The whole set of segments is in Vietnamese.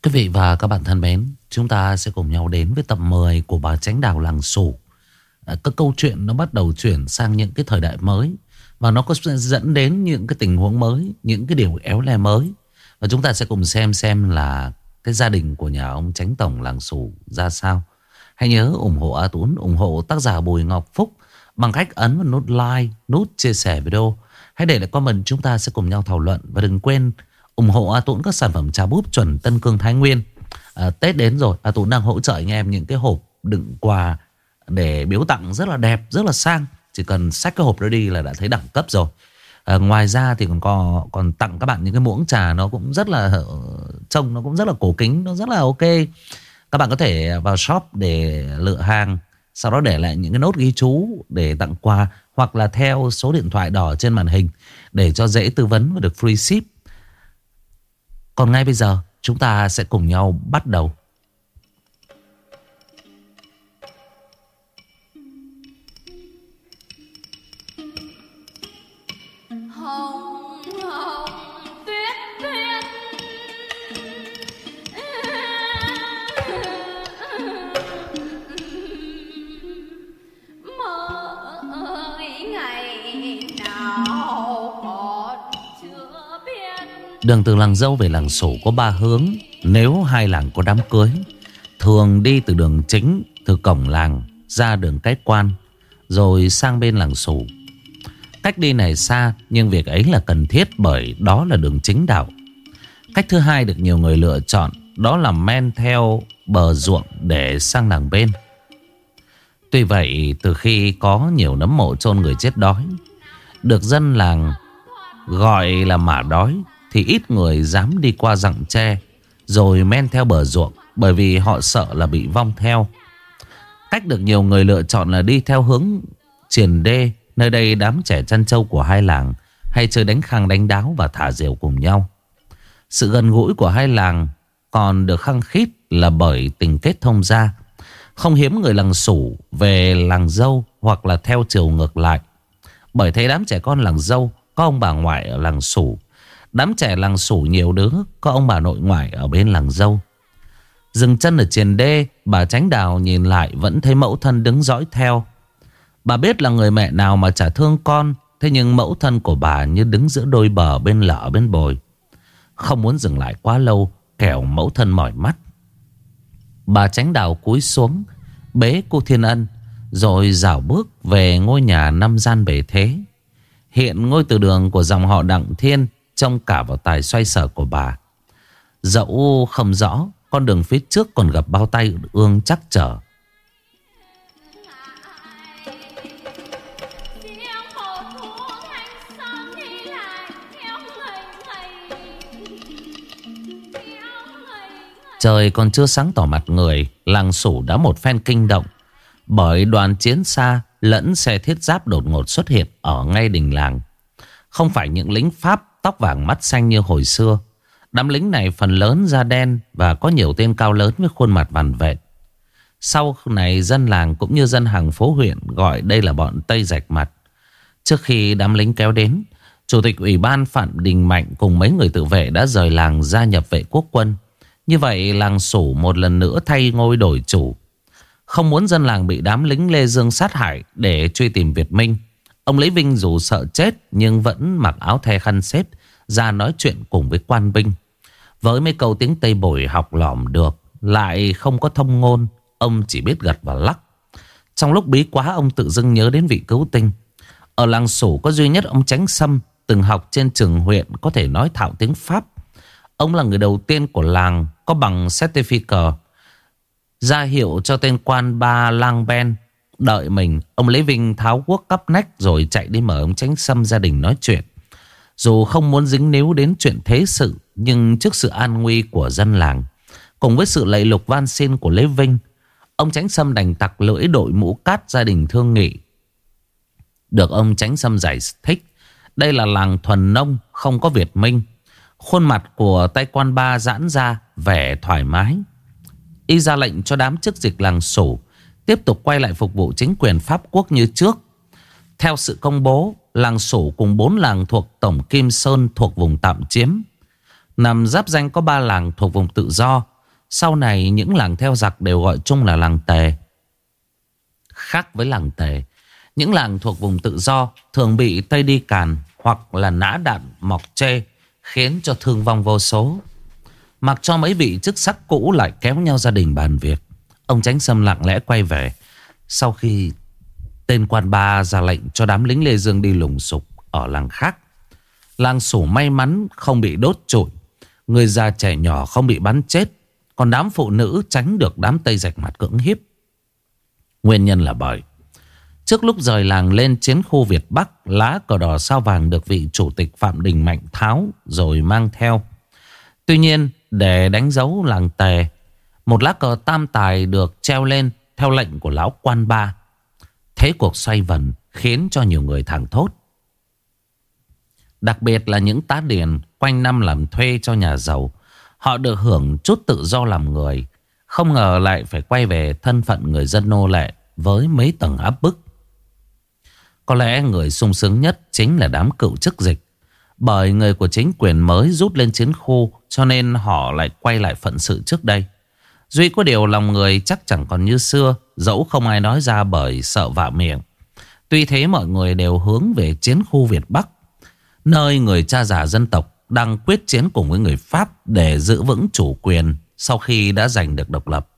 Quý vị và các bạn thân mến, chúng ta sẽ cùng nhau đến với tập 10 của Bà Chánh Đào Làng Sủ. Các câu chuyện nó bắt đầu chuyển sang những cái thời đại mới, và nó có dẫn đến những cái tình huống mới, những cái điều éo le mới. Và chúng ta sẽ cùng xem là cái gia đình của nhà ông Chánh Tổng Làng Sủ ra sao. Hãy nhớ ủng hộ A Tuấn, ủng hộ tác giả Bùi Ngọc Phúc bằng cách ấn vào nút like, nút chia sẻ video. Hãy để lại comment, chúng ta sẽ cùng nhau thảo luận. Và đừng quên ủng hộ A Tuấn các sản phẩm trà búp chuẩn Tân Cương Thái Nguyên. Tết đến rồi, A Tuấn đang hỗ trợ anh em những cái hộp đựng quà để biếu tặng rất là đẹp, rất là sang. Chỉ cần xách cái hộp đó đi là đã thấy đẳng cấp rồi. Ngoài ra thì còn tặng các bạn những cái muỗng trà, nó cũng rất là trông nó cũng rất là cổ kính, nó rất là ok. Các bạn có thể vào shop để lựa hàng, sau đó để lại những cái nốt ghi chú để tặng quà, hoặc là theo số điện thoại đỏ trên màn hình để cho dễ tư vấn và được free ship. Còn ngay bây giờ chúng ta sẽ cùng nhau bắt đầu. Hồng hồng tuyết tuyết mơ ngày nào còn chưa biết. Đường từ làng Dâu về làng Sủ có 3 hướng. Nếu hai làng có đám cưới, thường đi từ đường chính, từ cổng làng ra đường Cái Quan, rồi sang bên làng Sủ. Cách đi này xa, nhưng việc ấy là cần thiết bởi đó là đường chính đạo. Cách thứ hai được nhiều người lựa chọn, đó là men theo bờ ruộng để sang làng bên. Tuy vậy, từ khi có nhiều nấm mộ chôn người chết đói, được dân làng gọi là mả đói, thì ít người dám đi qua rặng tre rồi men theo bờ ruộng, bởi vì họ sợ là bị vong theo. Cách được nhiều người lựa chọn là đi theo hướng Triền Đê. Nơi đây đám trẻ chăn trâu của hai làng hay chơi đánh khang đánh đáo và thả diều cùng nhau. Sự gần gũi của hai làng còn được khăng khít là bởi tình kết thông gia. Không hiếm người làng Sủ về làng Dâu, hoặc là theo chiều ngược lại. Bởi thế đám trẻ con làng Dâu có ông bà ngoại ở làng Sủ, đám trẻ làng Sủ nhiều đứa có ông bà nội ngoại ở bên làng Dâu. Dừng chân ở Triền Đê, bà Chánh Đào nhìn lại vẫn thấy mẫu thân đứng dõi theo. Bà biết là người mẹ nào mà chả thương con, thế nhưng mẫu thân của bà như đứng giữa đôi bờ, bên lở bên bồi. Không muốn dừng lại quá lâu, kẻo mẫu thân mỏi mắt. Bà Chánh Đào cúi xuống bế cô Thiên Ân, rồi dạo bước về ngôi nhà 5 gian bề thế. Hiện ngôi từ đường của dòng họ Đặng Thiên trông cả vào tài xoay sở của bà. Dẫu không rõ con đường phía trước còn gặp bao tay ương chắc trở. Trời còn chưa sáng tỏ mặt người, làng Sủ đã một phen kinh động, bởi đoàn chiến xa lẫn xe thiết giáp đột ngột xuất hiện ở ngay đình làng. Không phải những lính Pháp tóc vàng mắt xanh như hồi xưa. Đám lính này phần lớn da đen và có nhiều tên cao lớn với khuôn mặt vằn vện. Sau này dân làng cũng như dân hàng phố huyện gọi đây là bọn Tây Rạch Mặt. Trước khi đám lính kéo đến, Chủ tịch Ủy ban Phạm Đình Mạnh cùng mấy người tự vệ đã rời làng gia nhập vệ quốc quân. Như vậy làng Sủ một lần nữa thay ngôi đổi chủ. Không muốn dân làng bị đám lính Lê Dương sát hại để truy tìm Việt Minh, ông Lý Vinh dù sợ chết nhưng vẫn mặc áo the khăn xếp ra nói chuyện cùng với quan binh. Với mấy câu tiếng Tây Bồi học lỏm được, lại không có thông ngôn, ông chỉ biết gật và lắc. Trong lúc bí quá, ông tự dưng nhớ đến vị cứu tinh. Ở làng Sủ có duy nhất ông Chánh Sâm từng học trên trường huyện, có thể nói thạo tiếng Pháp. Ông là người đầu tiên của làng có bằng certificate, ra hiệu cho tên quan Ba Lang Ben đợi mình. Ông Lý Vinh tháo guốc cắp nách rồi chạy đi mời ông Chánh Sâm gia đình nói chuyện. Dù không muốn dính níu đến chuyện thế sự, nhưng trước sự an nguy của dân làng, cùng với sự lạy lục van xin của Lê Vinh, ông Chánh Sâm đành tặc lưỡi đội mũ cát gia đình thương nghị. Được ông Chánh Sâm giải thích, đây là làng thuần nông, không có Việt Minh. Khuôn mặt của tay quan Ba giãn ra vẻ thoải mái. Y ra lệnh cho đám chức dịch làng Sủ tiếp tục quay lại phục vụ chính quyền Pháp quốc như trước. Theo sự công bố, làng Sủ cùng 4 làng thuộc tổng Kim Sơn thuộc vùng tạm chiếm. Nằm giáp danh có 3 làng thuộc vùng tự do. sau này những làng theo giặc đều gọi chung là làng Tề. Khác với làng Tề, những làng thuộc vùng tự do thường bị Tây đi càn hoặc là nã đạn mọc chê, khiến cho thương vong vô số. Mặc cho mấy vị chức sắc cũ lại kéo nhau gia đình bàn việc, ông Chánh Sâm lặng lẽ quay về. Sau khi tên quan ba ra lệnh cho đám lính Lê Dương đi lùng sục ở làng khác, làng Sủ may mắn không bị đốt trụi, người già trẻ nhỏ không bị bắn chết, còn đám phụ nữ tránh được đám Tây rạch mặt cưỡng hiếp. Nguyên nhân là bởi trước lúc rời làng lên chiến khu Việt Bắc, lá cờ đỏ sao vàng được vị chủ tịch Phạm Đình Mạnh tháo rồi mang theo. Tuy nhiên, để đánh dấu làng Tề, một lá cờ tam tài được treo lên theo lệnh của lão quan ba. Thế cuộc xoay vần khiến cho nhiều người thảng thốt. Đặc biệt là những tá điền quanh năm làm thuê cho nhà giàu. Họ được hưởng chút tự do làm người, không ngờ lại phải quay về thân phận người dân nô lệ với mấy tầng áp bức. Có lẽ người sung sướng nhất chính là đám cựu chức dịch. Bởi người của chính quyền mới rút lên chiến khu, cho nên họ lại quay lại phận sự trước đây. Duy có điều lòng người chắc chẳng còn như xưa, dẫu không ai nói ra bởi sợ vạ miệng. Tuy thế mọi người đều hướng về chiến khu Việt Bắc, nơi người cha già dân tộc đang quyết chiến cùng với người Pháp để giữ vững chủ quyền sau khi đã giành được độc lập.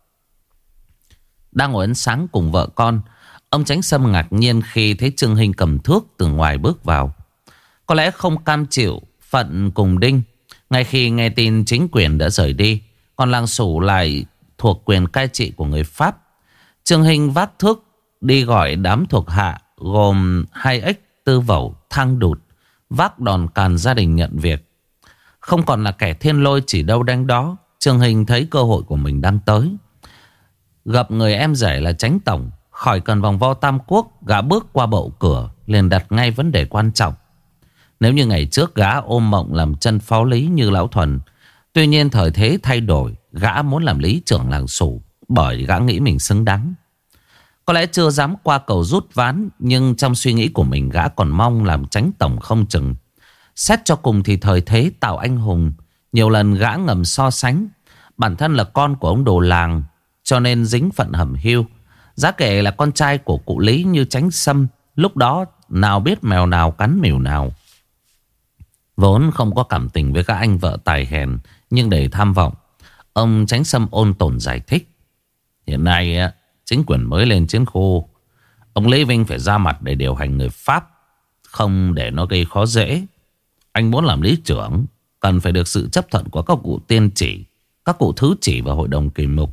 Đang ngồi ăn sáng cùng vợ con, ông Chánh Sâm ngạc nhiên khi thấy Trương Hinh cầm thước từ ngoài bước vào. Có lẽ không cam chịu phận cùng đinh. Ngay khi nghe tin chính quyền đã rời đi, còn làng Sủ lại thuộc quyền cai trị của người Pháp, Trương Hinh vác thước đi gọi đám thuộc hạ gồm Hai Ếch, Tư Vẩu, Thang Đụt vác đòn càn gia đình nhận việc. Không còn là kẻ thiên lôi chỉ đâu đánh đó, Trương Hinh thấy cơ hội của mình đang tới. Gặp người em rể là Chánh Tổng, khỏi cần vòng vo tam quốc, gã bước qua bậu cửa liền đặt ngay vấn đề quan trọng. Nếu như ngày trước gã ôm mộng làm chân phó lý như lão Thuần, tuy nhiên thời thế thay đổi, gã muốn làm lý trưởng làng Sủ bởi gã nghĩ mình xứng đáng. Có lẽ chưa dám qua cầu rút ván, nhưng trong suy nghĩ của mình gã còn mong làm Chánh Tổng không chừng. Xét cho cùng thì thời thế tạo anh hùng, nhiều lần gã ngầm so sánh. Bản thân là con của ông đồ làng, cho nên dính phận hẩm hiu. Giá kể là con trai của cụ Lý như Chánh Sâm, lúc đó nào biết mèo nào cắn mèo nào. Vốn không có cảm tình với các anh vợ tài hèn, nhưng để tham vọng, ông Chánh Sâm ôn tồn giải thích. Hiện nay chính quyền mới lên chiến khu, ông Lê Vinh phải ra mặt để điều hành người Pháp, không để nó gây khó dễ. Anh muốn làm lý trưởng, cần phải được sự chấp thuận của các cụ tiên chỉ, các cụ thứ chỉ và hội đồng kỳ mục.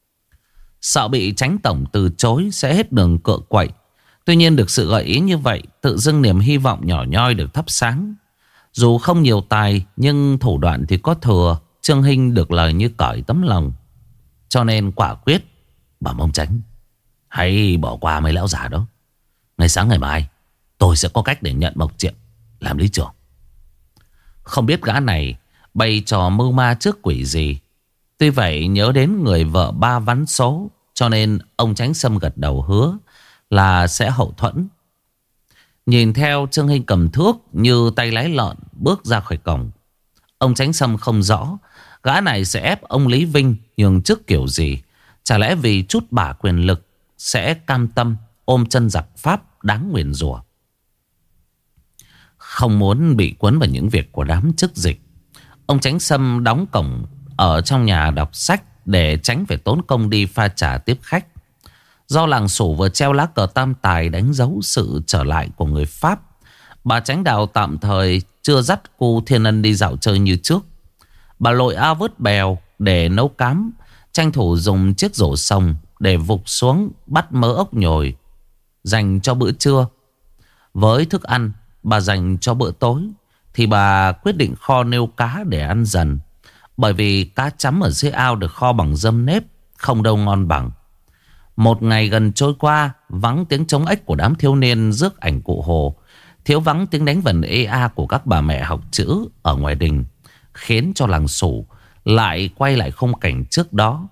Sợ bị Chánh Tổng từ chối sẽ hết đường cựa quậy. Tuy nhiên được sự gợi ý như vậy, tự dưng niềm hy vọng nhỏ nhoi được thắp sáng. Dù không nhiều tài, nhưng thủ đoạn thì có thừa. Trương Hinh được lời như cởi tấm lòng, cho nên quả quyết bảo ông Chánh hãy bỏ qua mấy lão già đó. Ngày sáng ngày mai tôi sẽ có cách để nhận Mộc Triệu làm lý trưởng. Không biết gã này bày trò mưu ma trước quỷ gì. Tuy vậy nhớ đến người vợ ba vắn số, cho nên ông Chánh Sâm gật đầu hứa là sẽ hậu thuẫn. Nhìn theo Trương Hinh cầm thước như tay lái lợn bước ra khỏi cổng, ông Chánh Sâm không rõ gã này sẽ ép ông Lý Vinh nhường chức kiểu gì. Chả lẽ vì chút bả quyền lực sẽ cam tâm ôm chân giặc Pháp đáng nguyền rủa. Không muốn bị cuốn vào những việc của đám chức dịch, ông Chánh Sâm đóng cổng ở trong nhà đọc sách để tránh phải tốn công đi pha trà tiếp khách. Do làng Sủ vừa treo lá cờ tam tài đánh dấu sự trở lại của người Pháp, bà Chánh Đào tạm thời chưa dắt cô Thiên Ân đi dạo chơi như trước. Bà lội ao vớt bèo để nấu cám, tranh thủ dùng chiếc rổ sồng để vục xuống bắt mớ ốc nhồi dành cho bữa trưa. Với thức ăn bà dành cho bữa tối thì bà quyết định kho nêu cá để ăn dần. Bởi vì cá chấm ở dưới ao được kho bằng dâm nếp, không đâu ngon bằng. Một ngày gần trôi qua, vắng tiếng trống ếch của đám thiếu niên rước ảnh cụ Hồ, thiếu vắng tiếng đánh vần ê a của các bà mẹ học chữ ở ngoài đình, khiến cho làng Sủ lại quay lại khung cảnh trước đó.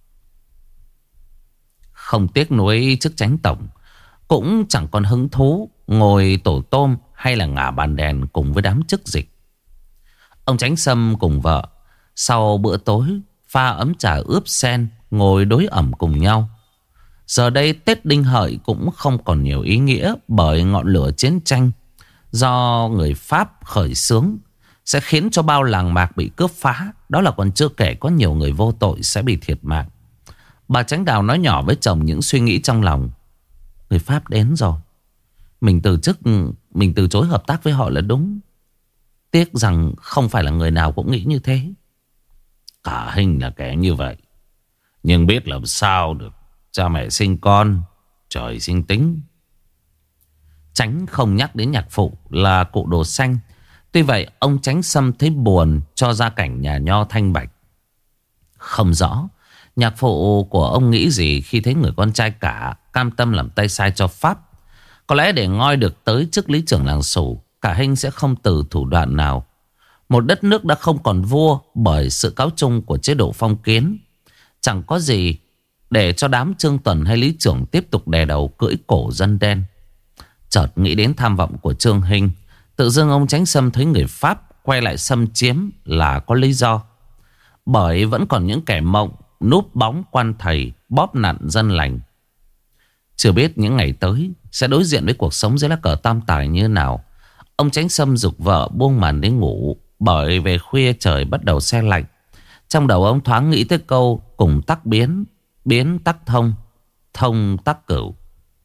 Không tiếc nuối chức Chánh Tổng, cũng chẳng còn hứng thú ngồi tổ tôm hay là ngả bàn đèn cùng với đám chức dịch. Ông Chánh Sâm cùng vợ sau bữa tối pha ấm trà ướp sen, ngồi đối ẩm cùng nhau. Giờ đây Tết Đinh Hợi cũng không còn nhiều ý nghĩa, bởi ngọn lửa chiến tranh do người Pháp khởi xướng sẽ khiến cho bao làng mạc bị cướp phá. Đó là còn chưa kể có nhiều người vô tội sẽ bị thiệt mạng. Bà Tránh Đào nói nhỏ với chồng những suy nghĩ trong lòng. Người Pháp đến rồi, mình từ chức, mình từ chối hợp tác với họ là đúng. Tiếc rằng không phải là người nào cũng nghĩ như thế. Cả Hình là kẻ như vậy, nhưng biết làm sao được. Cha mẹ sinh con, trời sinh tính. Tránh không nhắc đến nhạc phụ là cụ Đồ Xanh. Tuy vậy ông Tránh Sâm thấy buồn cho gia cảnh nhà nho thanh bạch. Không rõ nhạc phụ của ông nghĩ gì khi thấy người con trai cả cam tâm làm tay sai cho Pháp. Có lẽ để ngoi được tới chức lý trưởng làng Sủ, cả Hinh sẽ không từ thủ đoạn nào. Một đất nước đã không còn vua bởi sự cáo chung của chế độ phong kiến. Chẳng có gì để cho đám Trương Tuần hay lý trưởng tiếp tục đè đầu cưỡi cổ dân đen. Chợt nghĩ đến tham vọng của Trương Hinh, tự dưng ông Tránh Sâm thấy người Pháp quay lại xâm chiếm là có lý do. Bởi vẫn còn những kẻ mộng núp bóng quan thầy, bóp nặn dân lành. Chưa biết những ngày tới sẽ đối diện với cuộc sống dưới lá cờ tam tài như nào. Ông Tránh Sâm giục vợ buông màn đi ngủ, bởi về khuya trời bắt đầu se lạnh. Trong đầu ông thoáng nghĩ tới câu cùng tắc biến, biến tắc thông, thông tắc cửu.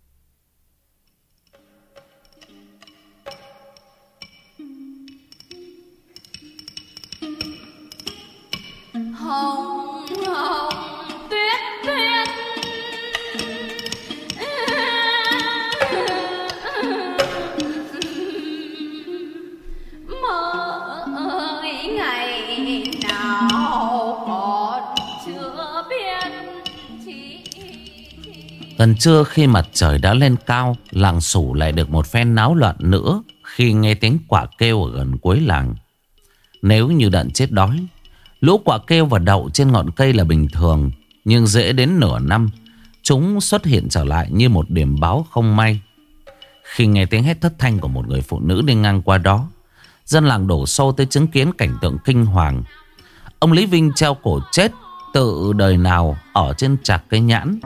Hồng hồng tuyết tuyết, mơ ngày nào còn chưa biết. Gần trưa khi mặt trời đã lên cao, làng Sủ lại được một phen náo loạn nữa khi nghe tiếng quạ kêu ở gần cuối làng. Nếu như đợt chết đói, lũ quạ kêu và đậu trên ngọn cây là bình thường. Nhưng dễ đến nửa năm, chúng xuất hiện trở lại như một điểm báo không may. Khi nghe tiếng hét thất thanh của một người phụ nữ đi ngang qua đó, dân làng đổ xô tới chứng kiến cảnh tượng kinh hoàng. Ông Lý Vinh treo cổ chết tự đời nào ở trên trạc cây nhãn.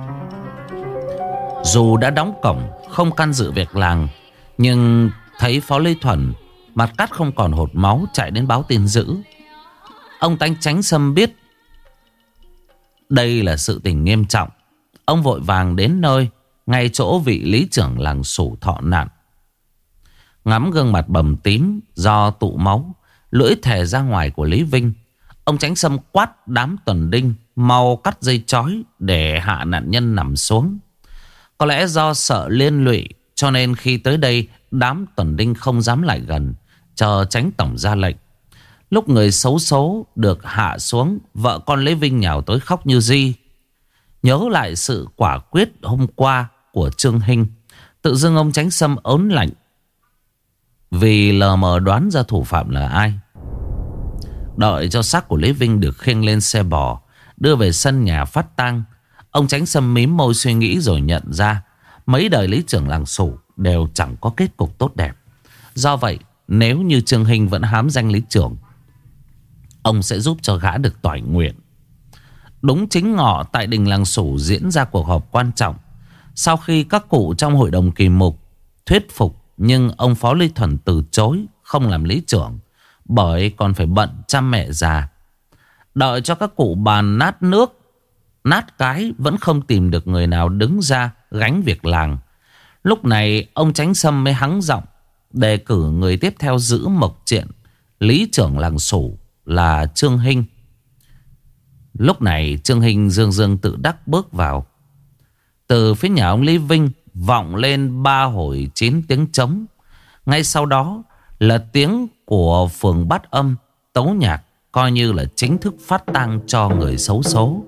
Dù đã đóng cổng không can dự việc làng, nhưng thấy Phó Lê Thuần mặt cắt không còn hột máu chạy đến báo tin dữ. Ông Tránh Sâm biết đây là sự tình nghiêm trọng. Ông vội vàng đến nơi, ngay chỗ vị lý trưởng làng Sủ thọ nạn. Ngắm gương mặt bầm tím do tụ máu, lưỡi thè ra ngoài của Lý Vinh, ông Tránh Sâm quát đám tuần đinh mau cắt dây chói để hạ nạn nhân nằm xuống. Có lẽ do sợ liên lụy, cho nên khi tới đây đám tuần đinh không dám lại gần, chờ tránh tổng ra lệnh. Lúc người xấu số được hạ xuống, vợ con Lê Vinh nhào tới khóc như di. Nhớ lại sự quả quyết hôm qua của Trương Hinh, tự dưng ông Tránh Sâm ớn lạnh, vì lờ mờ đoán ra thủ phạm là ai. Đợi cho xác của Lê Vinh được khiêng lên xe bò, đưa về sân nhà phát tang, ông Tránh Sâm mím môi suy nghĩ rồi nhận ra mấy đời lý trưởng làng Sủ đều chẳng có kết cục tốt đẹp. Do vậy, nếu như Trương Hinh vẫn hám danh lý trưởng, ông sẽ giúp cho gã được toại nguyện. Đúng chính ngọ tại đình làng Sủ diễn ra cuộc họp quan trọng. Sau khi các cụ trong hội đồng kỳ mục thuyết phục, nhưng ông Phó Lê Thuần từ chối không làm lý trưởng, bởi còn phải bận chăm mẹ già. Đợi cho các cụ bàn nát nước nát cái, vẫn không tìm được người nào đứng ra gánh việc làng. Lúc này ông Tránh Sâm mới hắng giọng đề cử người tiếp theo giữ mộc triện lý trưởng làng Sủ là Trương Hinh. Lúc này Trương Hinh dương dương tự đắc bước vào. Từ phía nhà ông Lý Vinh vọng lên 3 hồi 9 tiếng trống. Ngay sau đó là tiếng của phường Bát Âm tấu nhạc, coi như là chính thức phát tang cho người xấu số.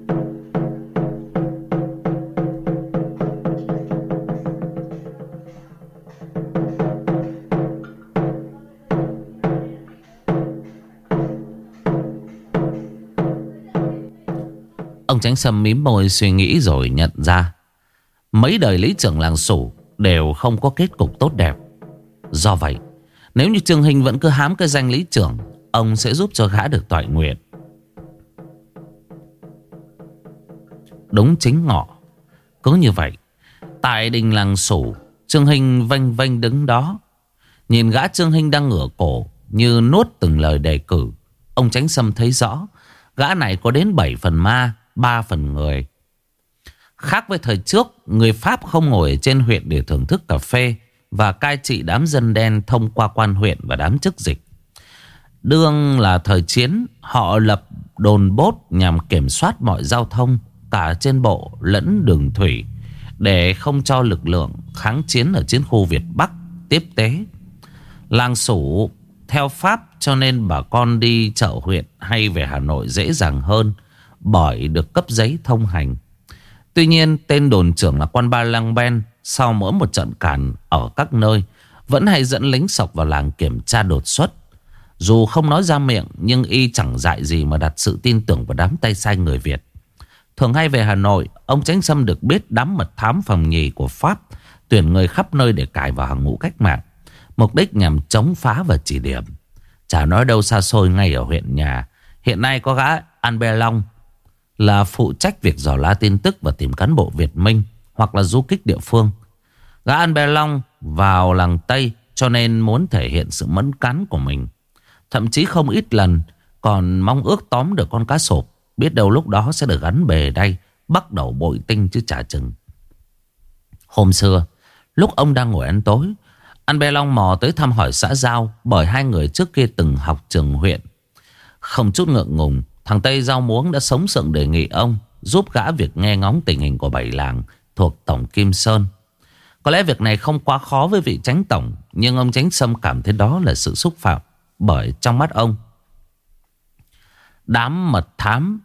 Ông Tránh Sâm mím môi suy nghĩ rồi nhận ra mấy đời lý trưởng làng Sủ đều không có kết cục tốt đẹp. Do vậy, nếu như Trương Hinh vẫn cứ hám cái danh lý trưởng, ông sẽ giúp cho gã được toại nguyện. đúng chính ngọ. Cứ như vậy, tại đình làng Sủ, Trương Hinh vênh vênh đứng đó. Nhìn gã Trương Hinh đang ngửa cổ như nuốt từng lời đề cử, ông Chánh Sâm thấy rõ gã này có đến 7 phần ma, 3 phần người. Khác với thời trước, người Pháp không ngồi ở trên huyện để thưởng thức cà phê và cai trị đám dân đen thông qua quan huyện và đám chức dịch. Đương là thời chiến, họ lập đồn bốt nhằm kiểm soát mọi giao thông, cả trên bộ lẫn đường thủy, để không cho lực lượng kháng chiến ở chiến khu Việt Bắc tiếp tế. Làng Sủ theo Pháp, cho nên bà con đi chợ huyện hay về Hà Nội dễ dàng hơn bởi được cấp giấy thông hành. Tuy nhiên, tên đồn trưởng là quan Ba Lang Ben sau mỗi một trận càn ở các nơi vẫn hay dẫn lính sộc vào làng kiểm tra đột xuất. Dù không nói ra miệng, nhưng y chẳng dại gì mà đặt sự tin tưởng vào đám tay sai người Việt. Thường hay về Hà Nội, ông Chánh Sâm được biết đám mật thám phòng nhì của Pháp tuyển người khắp nơi để cài vào hàng ngũ cách mạng, mục đích nhằm chống phá và chỉ điểm. Chả nói đâu xa xôi, ngay ở huyện nhà, hiện nay có gã Albert Long là phụ trách việc dò la tin tức và tìm cán bộ Việt Minh hoặc là du kích địa phương. Gã Albert Long vào làng Tây cho nên muốn thể hiện sự mẫn cán của mình. Thậm chí không ít lần còn mong ước tóm được con cá sộp. Biết đâu lúc đó sẽ được gắn bề đây, bắt đầu bội tinh chứ chả chừng. Hôm xưa, lúc ông đang ngồi ăn tối, Albert Long mò tới thăm hỏi xã giao, bởi hai người trước kia từng học trường huyện. Không chút ngượng ngùng, thằng Tây Rau Muống đã sống sượng đề nghị ông giúp gã việc nghe ngóng tình hình của 7 làng thuộc Tổng Kim Sơn. Có lẽ việc này không quá khó với vị Chánh Tổng, nhưng ông Chánh Sâm cảm thấy đó là sự xúc phạm. Bởi trong mắt ông, đám mật thám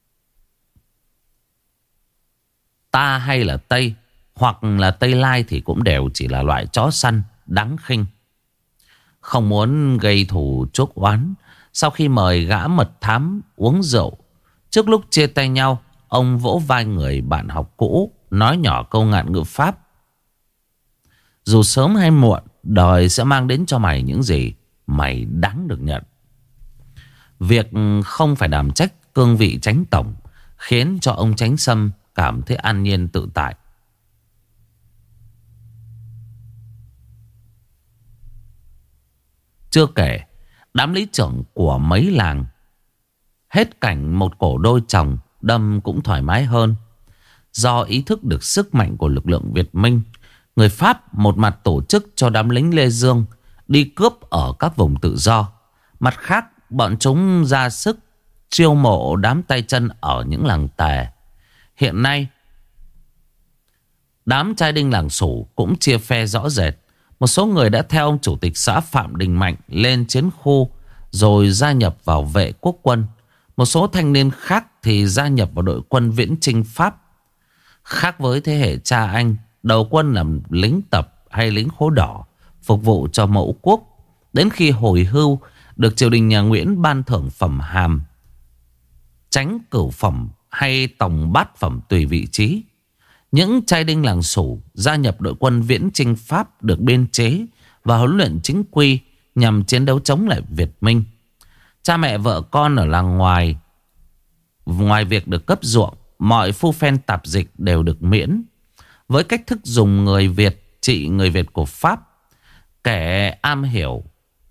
ta hay là Tây hoặc là Tây Lai thì cũng đều chỉ là loại chó săn đáng khinh. Không muốn gây thù chuốc oán, sau khi mời gã mật thám uống rượu, trước lúc chia tay nhau, ông vỗ vai người bạn học cũ, nói nhỏ câu ngạn ngữ Pháp: dù sớm hay muộn, đời sẽ mang đến cho mày những gì mày đáng được nhận. Việc không phải đảm trách cương vị Chánh Tổng khiến cho ông Chánh Sâm cảm thấy an nhiên tự tại. Chưa kể, đám lý trưởng của mấy làng hết cảnh một cổ đôi chồng đâm cũng thoải mái hơn. Do ý thức được sức mạnh của lực lượng Việt Minh, người Pháp một mặt tổ chức cho đám lính Lê Dương đi cướp ở các vùng tự do, mặt khác bọn chúng ra sức chiêu mộ đám tay chân ở những làng tề. Hiện nay, đám trai đinh làng Sủ cũng chia phe rõ rệt. Một số người đã theo ông chủ tịch xã Phạm Đình Mạnh lên chiến khu rồi gia nhập vào vệ quốc quân. Một số thanh niên khác thì gia nhập vào đội quân viễn chinh Pháp. Khác với thế hệ cha anh, đầu quân làm lính tập hay lính khố đỏ, phục vụ cho mẫu quốc. Đến khi hồi hưu, được triều đình nhà Nguyễn ban thưởng phẩm hàm, chánh cửu phẩm hay tổng bát phẩm tùy vị trí. Những trai đinh làng Sủ gia nhập đội quân viễn chinh Pháp được biên chế và huấn luyện chính quy nhằm chiến đấu chống lại Việt Minh. Cha mẹ vợ con ở làng ngoài việc được cấp ruộng, mọi phu phen tạp dịch đều được miễn. Với cách thức dùng người Việt trị người Việt của Pháp, kẻ am hiểu,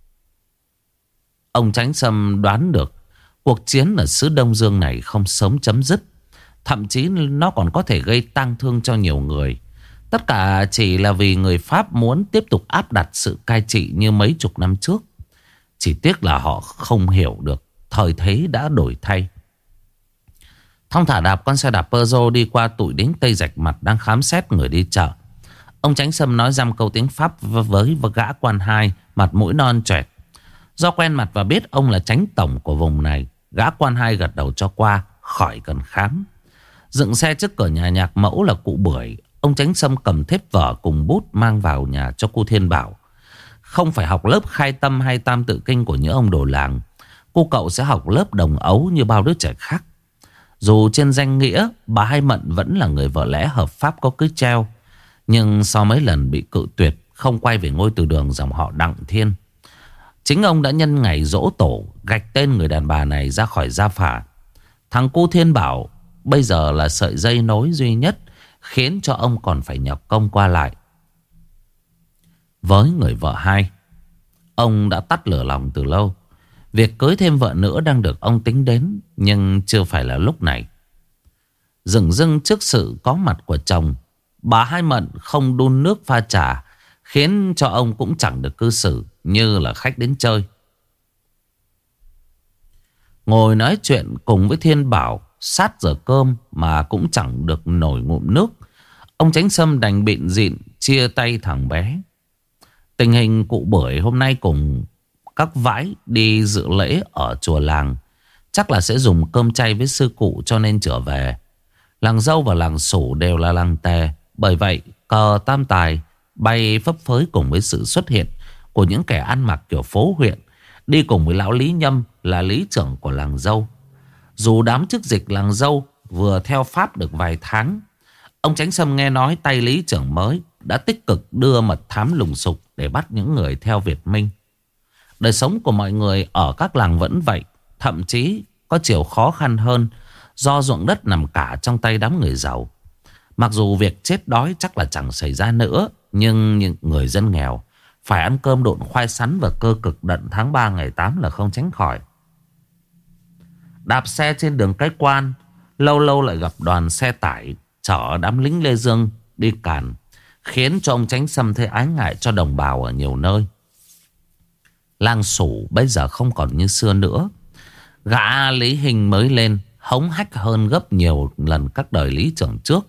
ông Chánh Sâm đoán được cuộc chiến ở xứ Đông Dương này không sớm chấm dứt. Thậm chí nó còn có thể gây tang thương cho nhiều người. Tất cả chỉ là vì người Pháp muốn tiếp tục áp đặt sự cai trị như mấy chục năm trước. Chỉ tiếc là họ không hiểu được thời thế đã đổi thay. Thong thả đạp con xe đạp Peugeot đi qua tụi lính Tây Rạch Mặt đang khám xét người đi chợ. Ông Chánh Sâm nói dăm câu tiếng Pháp với gã quan hai mặt mũi non choẹt. Do quen mặt và biết ông là Chánh Tổng của vùng này, gã quan hai gật đầu cho qua, khỏi cần khám. Dựng xe trước cửa nhà nhạc mẫu là cụ Bưởi. Ông Chánh Sâm cầm thép vở cùng bút mang vào nhà cho cô Thiên Bảo. Không phải học lớp khai tâm hay tam tự kinh của những ông đồ làng, cô cậu sẽ học lớp đồng ấu như bao đứa trẻ khác. Dù trên danh nghĩa bà Hai Mận vẫn là người vợ lẽ hợp pháp có cưới treo, nhưng sau mấy lần bị cự tuyệt, không quay về ngôi từ đường dòng họ Đặng Thiên, chính ông đã nhân ngày giỗ tổ gạch tên người đàn bà này ra khỏi gia phả. Thằng cô Thiên Bảo bây giờ là sợi dây nối duy nhất khiến cho ông còn phải nhọc công qua lại. Với người vợ hai, ông đã tắt lửa lòng từ lâu. Việc cưới thêm vợ nữa đang được ông tính đến, nhưng chưa phải là lúc này. Dửng dưng trước sự có mặt của chồng, bà Hai Mận không đun nước pha trà, khiến cho ông cũng chẳng được cư xử như là khách đến chơi. Ngồi nói chuyện cùng với Thiên Bảo sát giờ cơm mà cũng chẳng được nổi ngụm nước. Ông Chánh Sâm đành bịn dịn chia tay thằng bé. Tình hình cụ Bưởi hôm nay cùng các vãi đi dự lễ ở chùa làng, chắc là sẽ dùng cơm chay với sư cụ cho nên trở về. Làng Dâu và làng Sủ đều là làng Tề, bởi vậy cờ tam tài bay phấp phới cùng với sự xuất hiện của những kẻ ăn mặc kiểu phố huyện, đi cùng với lão Lý Nhâm là lý trưởng của làng Dâu. Dù đám chức dịch làng Dâu vừa theo Pháp được vài tháng, ông Chánh Sâm nghe nói tay lý trưởng mới đã tích cực đưa mật thám lùng sục để bắt những người theo Việt Minh. Đời sống của mọi người ở các làng vẫn vậy, thậm chí có chiều khó khăn hơn do ruộng đất nằm cả trong tay đám người giàu. Mặc dù việc chết đói chắc là chẳng xảy ra nữa, nhưng những người dân nghèo phải ăn cơm độn khoai sắn và cơ cực đận tháng 3 ngày 8 là không tránh khỏi. Đạp xe trên đường Cái Quan, lâu lâu lại gặp đoàn xe tải chở đám lính Lê Dương đi càn, khiến cho ông Chánh Sâm thấy ái ngại cho đồng bào ở nhiều nơi. Làng Sủ bây giờ không còn như xưa nữa. Gã Lý Hình mới lên hống hách hơn gấp nhiều lần các đời lý trưởng trước.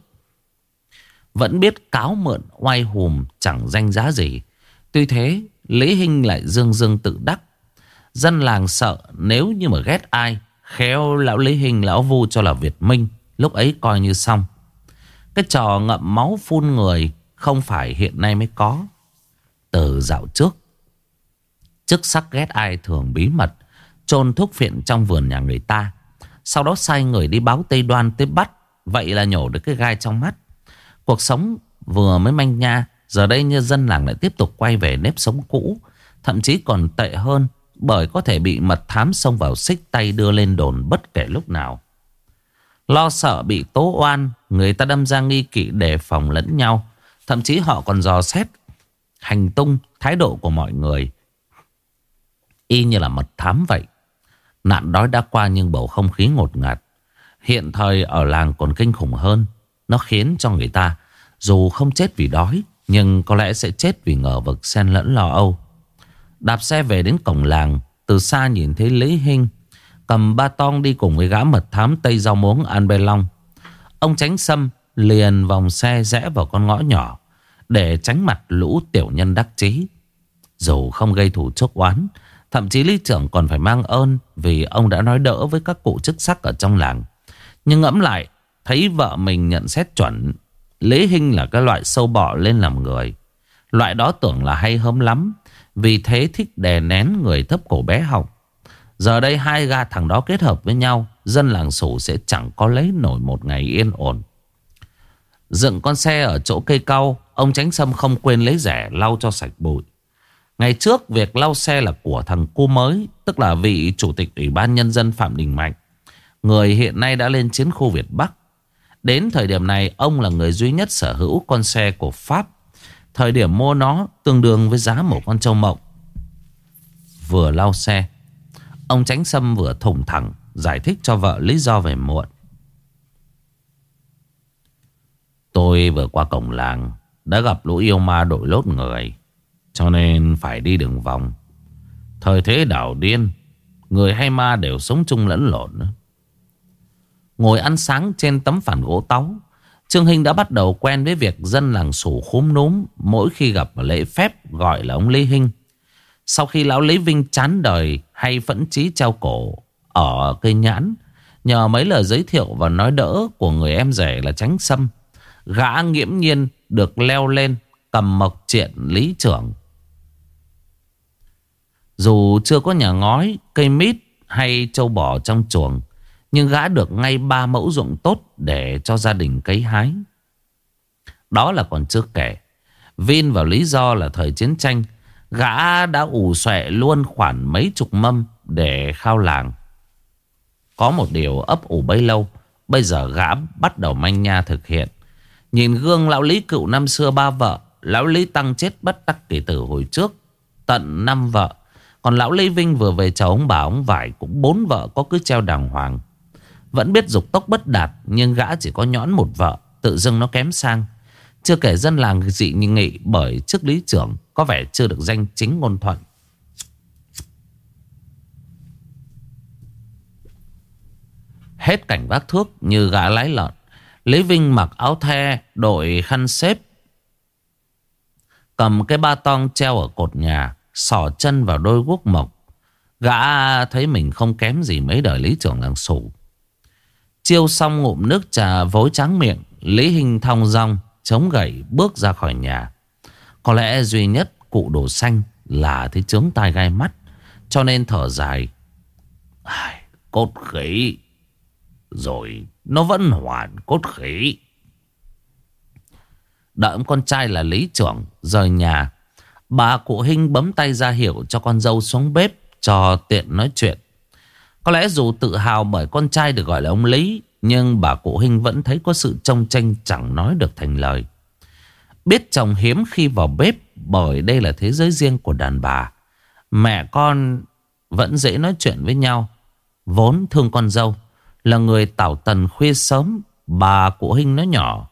Vẫn biết cáo mượn oai hùm chẳng danh giá gì. Tuy thế Lý Hình lại dương dương tự đắc. Dân làng sợ nếu như mà ghét ai, khéo lão Lý Hình lão vu cho là Việt Minh, lúc ấy coi như xong. Cái trò ngậm máu phun người không phải hiện nay mới có. Từ dạo trước, chức sắc ghét ai thường bí mật chôn thuốc phiện trong vườn nhà người ta, sau đó sai người đi báo Tây Đoan tới bắt. Vậy là nhổ được cái gai trong mắt. Cuộc sống vừa mới manh nha, giờ đây như dân làng lại tiếp tục quay về nếp sống cũ. Thậm chí còn tệ hơn, bởi có thể bị mật thám xông vào xích tay đưa lên đồn bất kể lúc nào. Lo sợ bị tố oan, người ta đâm ra nghi kỵ đề phòng lẫn nhau. Thậm chí họ còn dò xét hành tung, thái độ của mọi người, y như là mật thám vậy. Nạn đói đã qua nhưng bầu không khí ngột ngạt hiện thời ở làng còn kinh khủng hơn. Nó khiến cho người ta dù không chết vì đói, nhưng có lẽ sẽ chết vì ngờ vực xen lẫn lo âu. Đạp xe về đến cổng làng, từ xa nhìn thấy Lý Hinh cầm ba tong đi cùng với gã mật thám Tây Rau Muống An Bê Long. Ông Chánh Sâm liền vòng xe rẽ vào con ngõ nhỏ để tránh mặt lũ tiểu nhân đắc chí. Dù không gây thù chuốc oán, thậm chí lý trưởng còn phải mang ơn vì ông đã nói đỡ với các cụ chức sắc ở trong làng. Nhưng ngẫm lại, thấy vợ mình nhận xét chuẩn, Lý Hinh là cái loại sâu bọ lên làm người. Loại đó tưởng là hay hớm lắm, vì thế thích đè nén người thấp cổ bé họng. Giờ đây hai ga thằng đó kết hợp với nhau, dân làng Sủ sẽ chẳng có lấy nổi một ngày yên ổn. Dựng con xe ở chỗ cây cau, ông Chánh Sâm không quên lấy rẻ lau cho sạch bụi. Ngày trước việc lau xe là của thằng cu mới, tức là vị chủ tịch Ủy ban Nhân dân Phạm Đình Mạnh, người hiện nay đã lên chiến khu Việt Bắc. Đến thời điểm này, ông là người duy nhất sở hữu con xe của Pháp. Thời điểm mua nó tương đương với giá một con trâu mộng. Vừa lau xe, ông Chánh Sâm vừa thủng thẳng giải thích cho vợ lý do về muộn. Tôi vừa qua cổng làng đã gặp lũ yêu ma đội lốt người, cho nên phải đi đường vòng. Thời thế đảo điên, người hay ma đều sống chung lẫn lộn. Ngồi ăn sáng trên tấm phản gỗ táu, Trương Hinh đã bắt đầu quen với việc dân làng Sủ khúm núm mỗi khi gặp lễ phép gọi là ông Lý Hinh. Sau khi lão Lý Vinh chán đời hay phẫn chí treo cổ ở cây nhãn, nhờ mấy lời giới thiệu và nói đỡ của người em rể là Chánh Sâm, gã nghiễm nhiên được leo lên cầm mộc triện lý trưởng. Dù chưa có nhà ngói, cây mít hay trâu bò trong chuồng, nhưng gã được ngay 3 mẫu ruộng tốt để cho gia đình cấy hái. Đó là còn chưa kể, vin vào lý do là thời chiến tranh, gã đã ù xòe luôn khoản mấy chục mâm để khao làng. Có một điều ấp ủ bấy lâu, bây giờ gã bắt đầu manh nha thực hiện. Nhìn gương lão Lý Cựu năm xưa 3 vợ, lão Lý Tăng chết bất đắc kỳ tử hồi trước tận 5 vợ. Còn lão Lý Vinh vừa về chầu ông bà ông vải cũng 4 vợ có cứ treo đàng hoàng. Vẫn biết dục tốc bất đạt, nhưng gã chỉ có nhõn 1 vợ, tự dưng nó kém sang. Chưa kể dân làng dị nghị bởi chức lý trưởng có vẻ chưa được danh chính ngôn thuận. Hết cảnh vác thước như gã lái lợn, Lý Vinh mặc áo the, đội khăn xếp, cầm cái ba tong treo ở cột nhà, xỏ chân vào đôi guốc mộc. Gã thấy mình không kém gì mấy đời lý trưởng làng Sủ. Chiêu xong ngụm nước trà vối tráng miệng, Lý Hinh thong dong chống gậy bước ra khỏi nhà. Có lẽ duy nhất cụ Đồ Xanh là thấy chướng tai gai mắt, cho nên thở dài. Cốt khỉ. Rồi nó vẫn hoàn cốt khỉ. Đợi ông con trai là lý trưởng rời nhà, bà cụ Hinh bấm tay ra hiệu cho con dâu xuống bếp cho tiện nói chuyện. Có lẽ dù tự hào bởi con trai được gọi là ông Lý, nhưng bà cụ Hinh vẫn thấy có sự chông chênh chẳng nói được thành lời. Biết chồng hiếm khi vào bếp bởi đây là thế giới riêng của đàn bà, mẹ con vẫn dễ nói chuyện với nhau. Vốn thương con dâu, là người tảo tần khuya sớm, bà cụ Hinh nói nhỏ.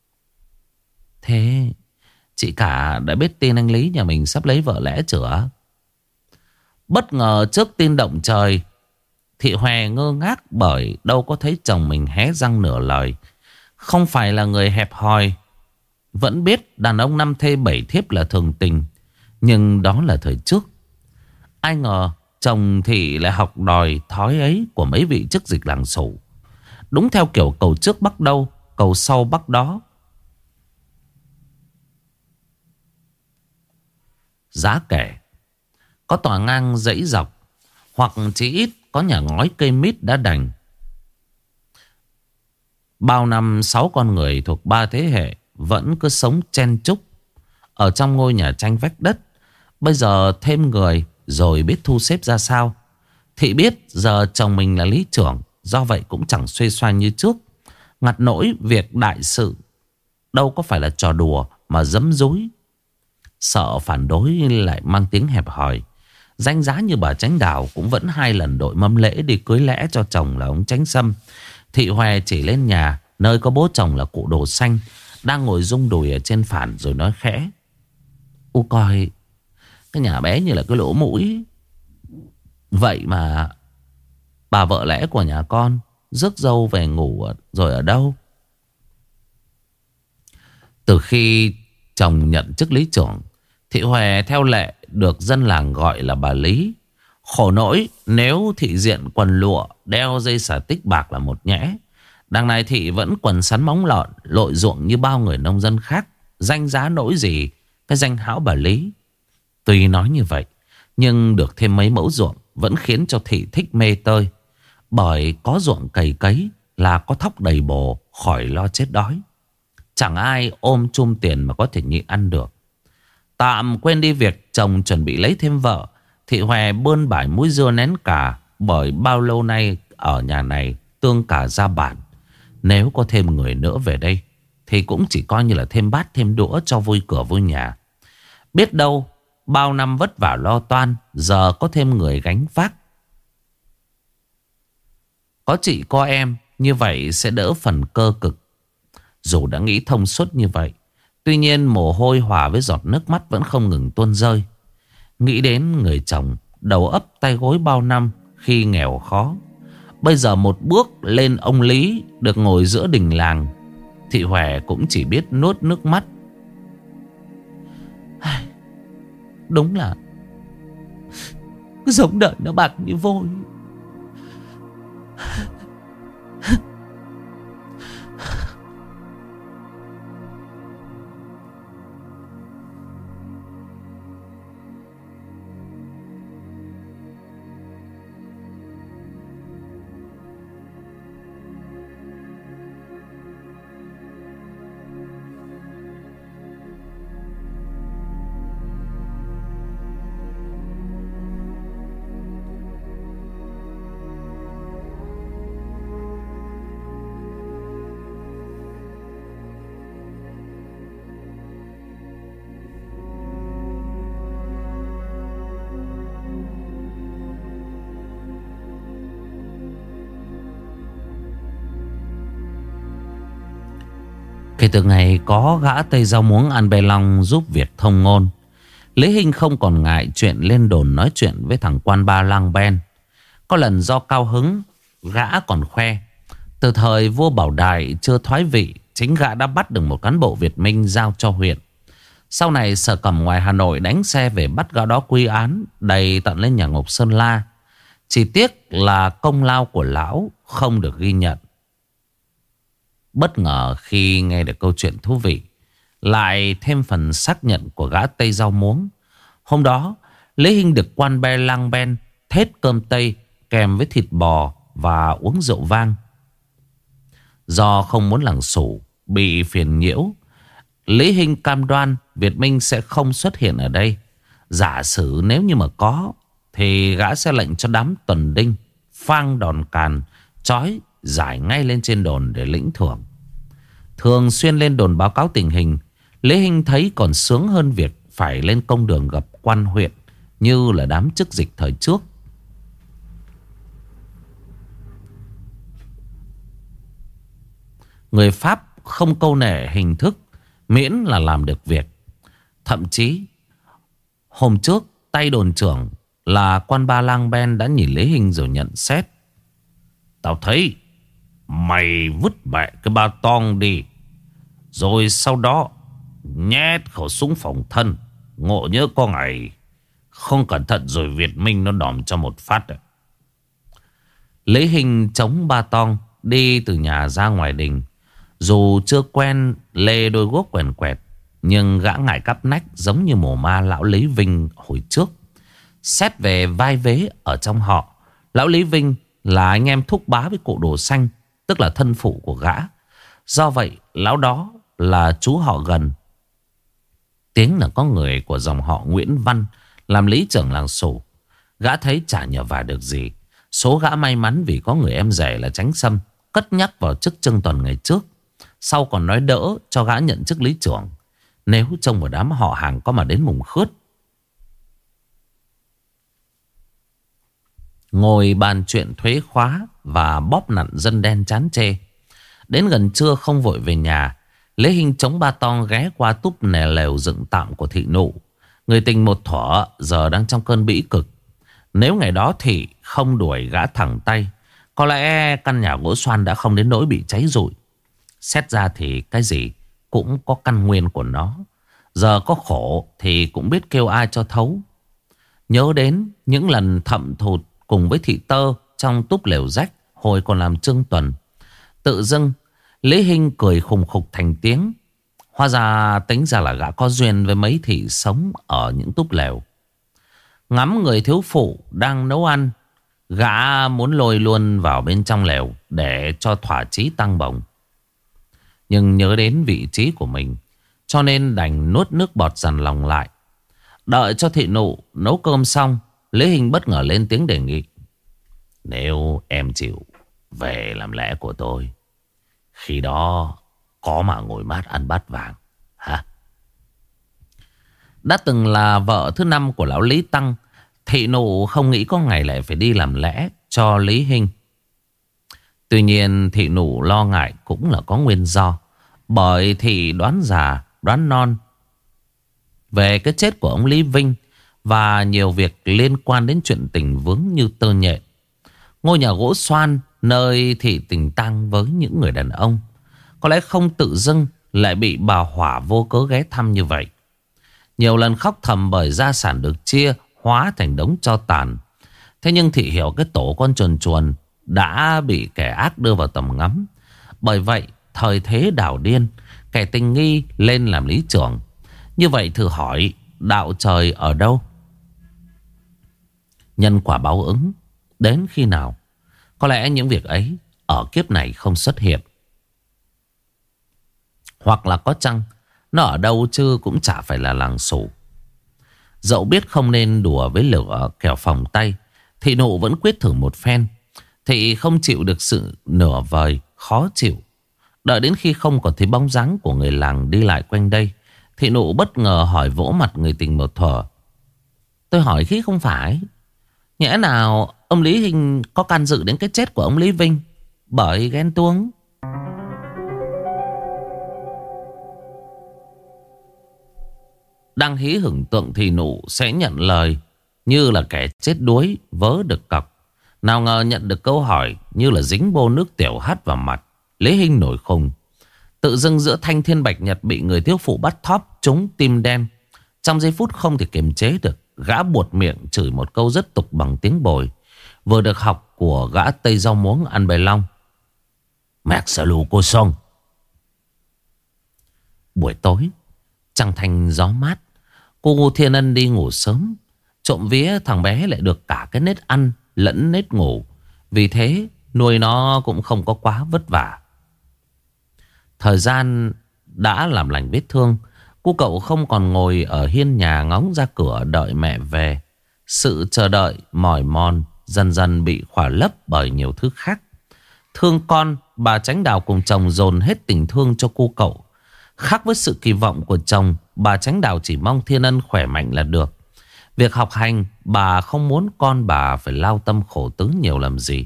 Thế chị cả đã biết tin anh Lý nhà mình sắp lấy vợ lẽ chưa? Bất ngờ trước tin động trời, Thị Hòe ngơ ngác bởi đâu có thấy chồng mình hé răng nửa lời. Không phải là người hẹp hòi, vẫn biết đàn ông 5 thê 7 thiếp là thường tình, nhưng đó là thời trước. Ai ngờ chồng Thị lại học đòi thói ấy của mấy vị chức dịch làng Sủ. Đúng theo kiểu cầu trước bắc đâu, cầu sau bắc đó. Giá kể có tòa ngang dãy dọc, hoặc chỉ ít có nhà ngói cây mít đã đành. Bao năm 6 con người thuộc 3 thế hệ vẫn cứ sống chen chúc ở trong ngôi nhà tranh vách đất. Bây giờ thêm người rồi biết thu xếp ra sao. Thị biết giờ chồng mình là lý trưởng, do vậy cũng chẳng xuê xoa như trước. Ngặt nỗi việc đại sự đâu có phải là trò đùa mà dấm dúi. Sợ phản đối lại mang tiếng hẹp hòi, danh giá như bà Chánh Đào cũng vẫn 2 lần đội mâm lễ đi cưới lẽ cho chồng là ông Chánh Sâm. Thị Hòe chỉ lên nhà nơi có bố chồng là cụ Đồ Xanh đang ngồi rung đùi ở trên phản, rồi nói khẽ. U coi, cái nhà bé như là cái lỗ mũi. Vậy mà bà vợ lẽ của nhà con rước dâu về ngủ rồi ở đâu? Từ khi chồng nhận chức lý trưởng, Thị Hòe theo lệ được dân làng gọi là bà Lý. Khổ nỗi nếu thị diện quần lụa, đeo dây xà tích bạc là một nhẽ. Đằng này thị vẫn quần sắn móng lợn, lội ruộng như bao người nông dân khác. Danh giá nỗi gì cái danh hão bà Lý. Tuy nói như vậy, nhưng được thêm mấy mẫu ruộng vẫn khiến cho thị thích mê tơi. Bởi có ruộng cày cấy là có thóc đầy bồ, khỏi lo chết đói. Chẳng ai ôm chum tiền mà có thể nhịn ăn được. Tạm quên đi việc chồng chuẩn bị lấy thêm vợ, Thị Hòe bươn bải múi dưa nén cà. Bởi bao lâu nay ở nhà này tương cả ra bản, nếu có thêm người nữa về đây thì cũng chỉ coi như là thêm bát thêm đũa cho vui cửa vui nhà. Biết đâu bao năm vất vả lo toan, giờ có thêm người gánh vác. Có chị có em, như vậy sẽ đỡ phần cơ cực. Dù đã nghĩ thông suốt như vậy, tuy nhiên mồ hôi hòa với giọt nước mắt vẫn không ngừng tuôn rơi. Nghĩ đến người chồng đầu ấp tay gối bao năm khi nghèo khó, bây giờ một bước lên ông Lý được ngồi giữa đình làng, Thị Hòe cũng chỉ biết nuốt nước mắt. Đúng là cứ sống đời nó bạc như vôi. Kể từ ngày có gã Tây Dao Muống An Bê Long giúp việc thông ngôn, Lý Hinh không còn ngại chuyện lên đồn nói chuyện với thằng quan ba Lang Ben. Có lần do cao hứng, gã còn khoe từ thời vua Bảo Đại chưa thoái vị, chính gã đã bắt được một cán bộ Việt Minh giao cho huyện. Sau này Sở Cẩm ngoài Hà Nội đánh xe về bắt gã đó quy án, đầy tận lên nhà ngục Sơn La. Chỉ tiếc là công lao của lão không được ghi nhận. Bất ngờ khi nghe được câu chuyện thú vị, lại thêm phần xác nhận của gã Tây Dao Muống. Hôm đó Lý Hinh được quan be Lang Ben thết cơm Tây kèm với thịt bò và uống rượu vang. Do không muốn làng Sủ bị phiền nhiễu, Lý Hinh cam đoan Việt Minh sẽ không xuất hiện ở đây. Giả sử nếu như mà có, thì gã sẽ lệnh cho đám tuần đinh phang đòn càn, trói giải ngay lên trên đồn để lĩnh thưởng. Thường xuyên lên đồn báo cáo tình hình, Lý Hinh thấy còn sướng hơn việc phải lên công đường gặp quan huyện như là đám chức dịch thời trước. Người Pháp không câu nệ hình thức, miễn là làm được việc. Thậm chí hôm trước tay đồn trưởng là quan ba Lang Ben đã nhìn Lý Hinh rồi nhận xét: "Tao thấy mày vứt mẹ cái ba tong đi, rồi sau đó nhét khẩu súng phòng thân. Ngộ nhớ có ngày không cẩn thận rồi Việt Minh nó đòm cho một phát." Lý Hinh chống ba tong đi từ nhà ra ngoài đình. Dù chưa quen lê đôi guốc quèn quẹt, nhưng gã ngại cắp nách giống như mồ ma lão Lý Vinh hồi trước. Xét về vai vế ở trong họ, lão Lý Vinh là anh em thúc bá với cụ Đồ Xanh, tức là thân phụ của gã. Do vậy lão đó là chú họ gần. Tiếng là có người của dòng họ Nguyễn Văn làm lý trưởng làng Sủ. Gã thấy chả nhờ vả được gì. Số gã may mắn vì có người em rể là Chánh Sâm cất nhắc vào chức Trương Tuần ngày trước, sau còn nói đỡ cho gã nhận chức lý trưởng nếu trông vào đám họ hàng có mà đến mùng khướt. Ngồi bàn chuyện thuế khóa và bóp nặn dân đen chán chê. Đến gần trưa không vội về nhà, Lý Hinh chống ba tong ghé qua túp nè lều dựng tạm của thị nụ. Người tình một thuở giờ đang trong cơn bĩ cực. Nếu ngày đó thị không đuổi gã thẳng tay, có lẽ căn nhà gỗ xoan đã không đến nỗi bị cháy rụi. Xét ra thì cái gì cũng có căn nguyên của nó. Giờ có khổ thì cũng biết kêu ai cho thấu. Nhớ đến những lần thậm thụt cùng với thị Tơ trong túp lều rách hồi còn làm Trương Tuần, tự dưng Lý Hinh cười khùng khục thành tiếng. Hóa ra tính ra là gã có duyên với mấy thị sống ở những túp lều. Ngắm người thiếu phụ đang nấu ăn, gã muốn lôi luôn vào bên trong lều để cho thỏa chí tăng bổng. Nhưng nhớ đến vị trí của mình, cho nên đành nuốt nước bọt dằn lòng lại. Đợi cho thị nụ nấu cơm xong, Lý Hinh bất ngờ lên tiếng đề nghị: "Nếu em chịu về làm lẽ của tôi, khi đó có mà ngồi mát ăn bát vàng hả?" Đã từng là vợ thứ 5 của lão Lý Tăng, thị nụ không nghĩ có ngày lại phải đi làm lẽ cho Lý Hinh. Tuy nhiên thị nụ lo ngại cũng là có nguyên do. Bởi thị đoán già đoán non về cái chết của ông Lý Vinh và nhiều việc liên quan đến chuyện tình vướng như tơ nhện. Ngôi nhà gỗ xoan nơi thị tình tang với những người đàn ông, có lẽ không tự dưng lại bị bà Hỏa vô cớ ghé thăm như vậy. Nhiều lần khóc thầm bởi gia sản được chia hóa thành đống tro tàn. Thế nhưng thị hiểu cái tổ con chuồn chuồn đã bị kẻ ác đưa vào tầm ngắm. Bởi vậy thời thế đảo điên, kẻ tình nghi lên làm lý trưởng. Như vậy thử hỏi đạo trời ở đâu? Nhân quả báo ứng đến khi nào? Có lẽ những việc ấy ở kiếp này không xuất hiện. Hoặc là có chăng nó ở đâu chứ cũng chả phải là làng Sủ. Dẫu biết không nên đùa với lửa kẻo phòng tay, thị nụ vẫn quyết thử một phen. Thị không chịu được sự nửa vời khó chịu. Đợi đến khi không còn thấy bóng dáng của người làng đi lại quanh đây, thị nụ bất ngờ hỏi vỗ mặt người tình một thuở: "Tôi hỏi khi không phải, nhẽ nào ông Lý Hinh có can dự đến cái chết của ông Lý Vinh bởi ghen tuông?" đang hí hửng tượng thì nụ sẽ nhận lời như là kẻ chết đuối vớ được cọc. Nào ngờ nhận được câu hỏi như là dính bô nước tiểu hắt vào mặt. Lý Hinh nổi khùng. Tự dưng giữa thanh thiên bạch nhật bị người thiếu phụ bắt thóp trúng tim đen. Trong giây phút không thể kiềm chế được, gã buột miệng chửi một câu rất tục bằng tiếng Bồi, vừa được học của gã Tây Rau Muống ăn bày long. Mẹ sợ lù cô sông. Buổi tối, trăng thanh gió mát, cô Thiên Ân đi ngủ sớm. Trộm vía thằng bé lại được cả cái nết ăn lẫn nết ngủ, vì thế nuôi nó cũng không có quá vất vả. Thời gian đã làm lành vết thương. Cô cậu không còn ngồi ở hiên nhà ngóng ra cửa đợi mẹ về. Sự chờ đợi mỏi mòn dần dần bị khỏa lấp bởi nhiều thứ khác. Thương con, bà Chánh Đào cùng chồng dồn hết tình thương cho cô cậu. Khác với sự kỳ vọng của chồng, bà Chánh Đào chỉ mong Thiên Ân khỏe mạnh là được. Việc học hành, bà không muốn con bà phải lao tâm khổ tứ nhiều làm gì.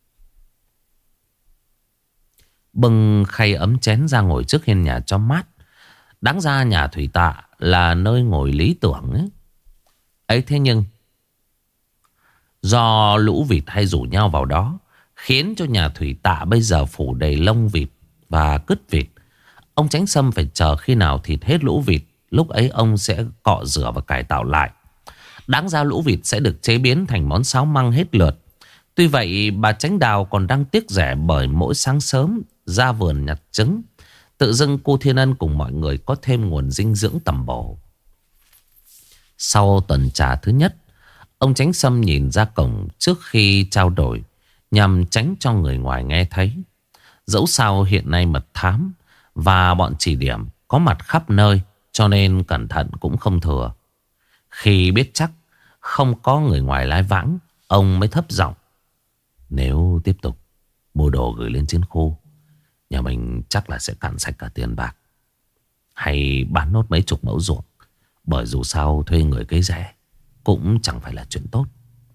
Bưng khay ấm chén ra ngồi trước hiên nhà cho mát. Đáng ra nhà Thủy Tạ là nơi ngồi lý tưởng ấy. Ấy thế nhưng do lũ vịt hay rủ nhau vào đó, khiến cho nhà Thủy Tạ bây giờ phủ đầy lông vịt và cứt vịt. Ông Chánh Sâm phải chờ khi nào thịt hết lũ vịt, lúc ấy ông sẽ cọ rửa và cải tạo lại. Đáng ra lũ vịt sẽ được chế biến thành món sáo măng hết lượt. Tuy vậy bà Chánh Đào còn đang tiếc rẻ bởi mỗi sáng sớm ra vườn nhặt trứng. Tự dưng cô Thiên Ân cùng mọi người có thêm nguồn dinh dưỡng tầm bổ. Sau tuần trà thứ nhất, ông Chánh Sâm nhìn ra cổng trước khi trao đổi, nhằm tránh cho người ngoài nghe thấy. Dẫu sao hiện nay mật thám và bọn chỉ điểm có mặt khắp nơi, cho nên cẩn thận cũng không thừa. Khi biết chắc không có người ngoài lái vãng, ông mới thấp giọng: nếu tiếp tục mua đồ gửi lên chiến khu, nhà mình chắc là sẽ cạn sạch cả tiền bạc. Hay bán nốt mấy chục mẫu ruộng, bởi dù sao thuê người cấy rẻ cũng chẳng phải là chuyện tốt.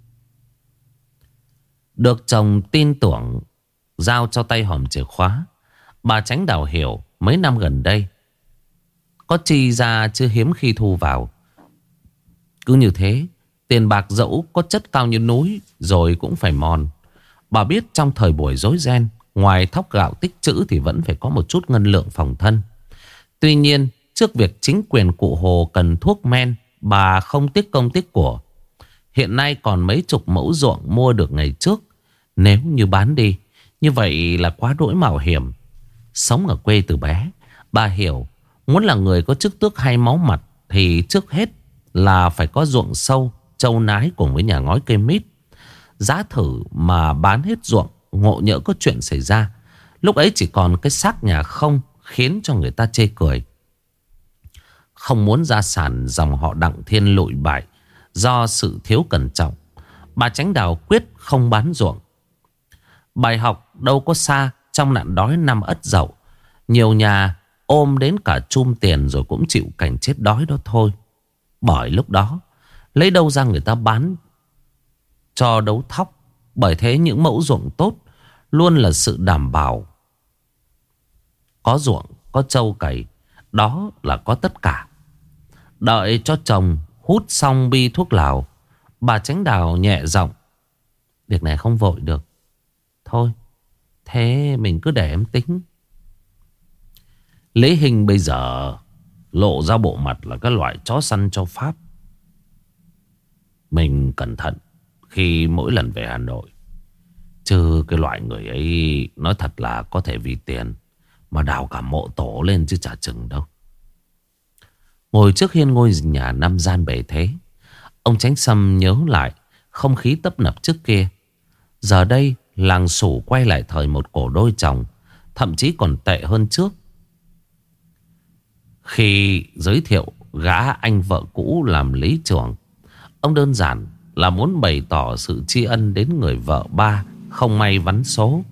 Được chồng tin tưởng giao cho tay hòm chìa khóa, bà Chánh Đào hiểu mấy năm gần đây có chi ra chưa hiếm khi thu vào. Cứ như thế, tiền bạc dẫu có chất cao như núi rồi cũng phải mòn. Bà biết trong thời buổi rối ren, ngoài thóc gạo tích trữ thì vẫn phải có một chút ngân lượng phòng thân. Tuy nhiên, trước việc chính quyền cụ Hồ cần thuốc men, bà không tiếc công tiếc của. Hiện nay còn mấy chục mẫu ruộng mua được ngày trước. Nếu như bán đi, như vậy là quá đỗi mạo hiểm. Sống ở quê từ bé, bà hiểu muốn là người có chức tước hay máu mặt thì trước hết là phải có ruộng sâu, trâu nái cùng với nhà ngói cây mít. Giá thử mà bán hết ruộng, ngộ nhỡ có chuyện xảy ra, lúc ấy chỉ còn cái xác nhà không, khiến cho người ta chê cười. Không muốn gia sản dòng họ Đặng Thiên lụi bại do sự thiếu cẩn trọng, bà Chánh Đào quyết không bán ruộng. Bài học đâu có xa trong nạn đói năm Ất Dậu. Nhiều nhà ôm đến cả chum tiền rồi cũng chịu cảnh chết đói đó thôi. Bởi lúc đó lấy đâu ra người ta bán cho đấu thóc. Bởi thế những mẫu ruộng tốt luôn là sự đảm bảo. Có ruộng, có trâu cày, đó là có tất cả. Đợi cho chồng hút xong bi thuốc lào, bà Chánh Đào nhẹ giọng: việc này không vội được. Thôi, thế mình cứ để em tính. Lý Hinh bây giờ lộ ra bộ mặt là cái loại chó săn cho Pháp. Mình cẩn thận khi mỗi lần về Hà Nội. Chứ cái loại người ấy nói thật là có thể vì tiền mà đào cả mộ tổ lên chứ chả chừng đâu. Ngồi trước hiên ngôi nhà năm gian bề thế, ông Chánh Sâm nhớ lại không khí tấp nập trước kia. Giờ đây làng Sủ quay lại thời một cổ đôi chồng, thậm chí còn tệ hơn trước. Khi giới thiệu gã anh vợ cũ làm lý trưởng, ông đơn giản là muốn bày tỏ sự tri ân đến người vợ ba không may vắn số.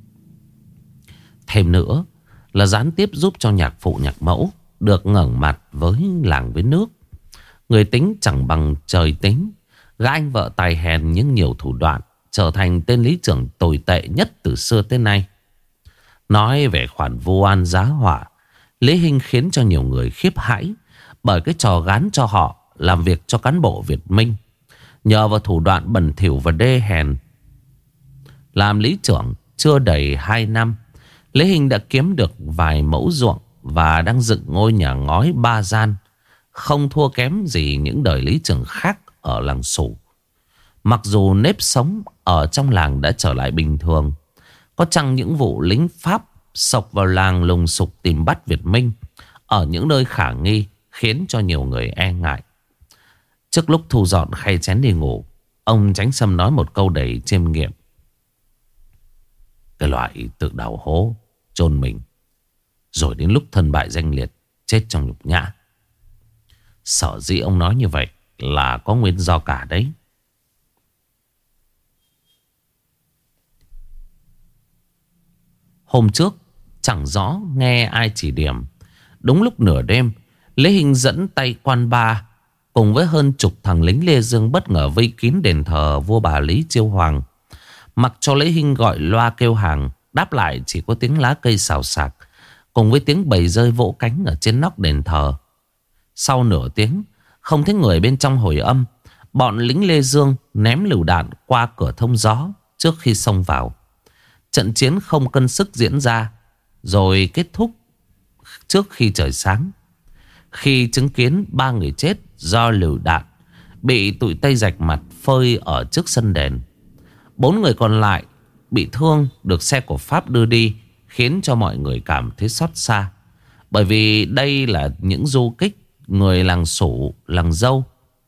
Thêm nữa là gián tiếp giúp cho nhạc phụ nhạc mẫu được ngẩng mặt với làng với nước. Người tính chẳng bằng trời tính, gã anh vợ tài hèn nhưng nhiều thủ đoạn, trở thành tên lý trưởng tồi tệ nhất từ xưa tới nay. Nói về khoản vu oan giá họa, Lý Hinh khiến cho nhiều người khiếp hãi. bởi cái trò gán cho họ làm việc cho cán bộ Việt Minh. Nhờ vào thủ đoạn bẩn thỉu và đê hèn, làm lý trưởng chưa đầy 2 năm, Lê Hinh đã kiếm được vài mẫu ruộng và đang dựng ngôi nhà ngói 3 gian, không thua kém gì những đời lý trưởng khác ở làng Sủ. Mặc dù nếp sống ở trong làng đã trở lại bình thường, có chăng những vụ lính Pháp xộc vào làng lùng sục tìm bắt Việt Minh ở những nơi khả nghi khiến cho nhiều người e ngại. Trước lúc thu dọn khay chén đi ngủ, ông Chánh Sâm nói một câu đầy chiêm nghiệm: cái loại tự đào hố chôn mình, rồi đến lúc thân bại danh liệt, chết trong nhục nhã. Sở dĩ ông nói như vậy là có nguyên do cả đấy. Hôm trước chẳng rõ nghe ai chỉ điểm, đúng lúc nửa đêm, Lê Hinh dẫn tay quan ba cùng với hơn chục thằng lính Lê Dương bất ngờ vây kín đền thờ vua bà Lý Chiêu Hoàng. Mặc cho Lê Hinh gọi loa kêu hàng, đáp lại chỉ có tiếng lá cây xào xạc cùng với tiếng bầy rơi vỗ cánh ở trên nóc đền thờ. Sau nửa tiếng không thấy người bên trong hồi âm, bọn lính Lê Dương ném lựu đạn qua cửa thông gió trước khi xông vào. Trận chiến không cân sức diễn ra rồi kết thúc trước khi trời sáng. Khi chứng kiến 3 người chết do lựu đạn bị tụi Tây rạch mặt phơi ở trước sân đền, 4 người còn lại bị thương được xe của Pháp đưa đi, khiến cho mọi người cảm thấy xót xa. Bởi vì đây là những du kích người làng Sủ, làng Dâu,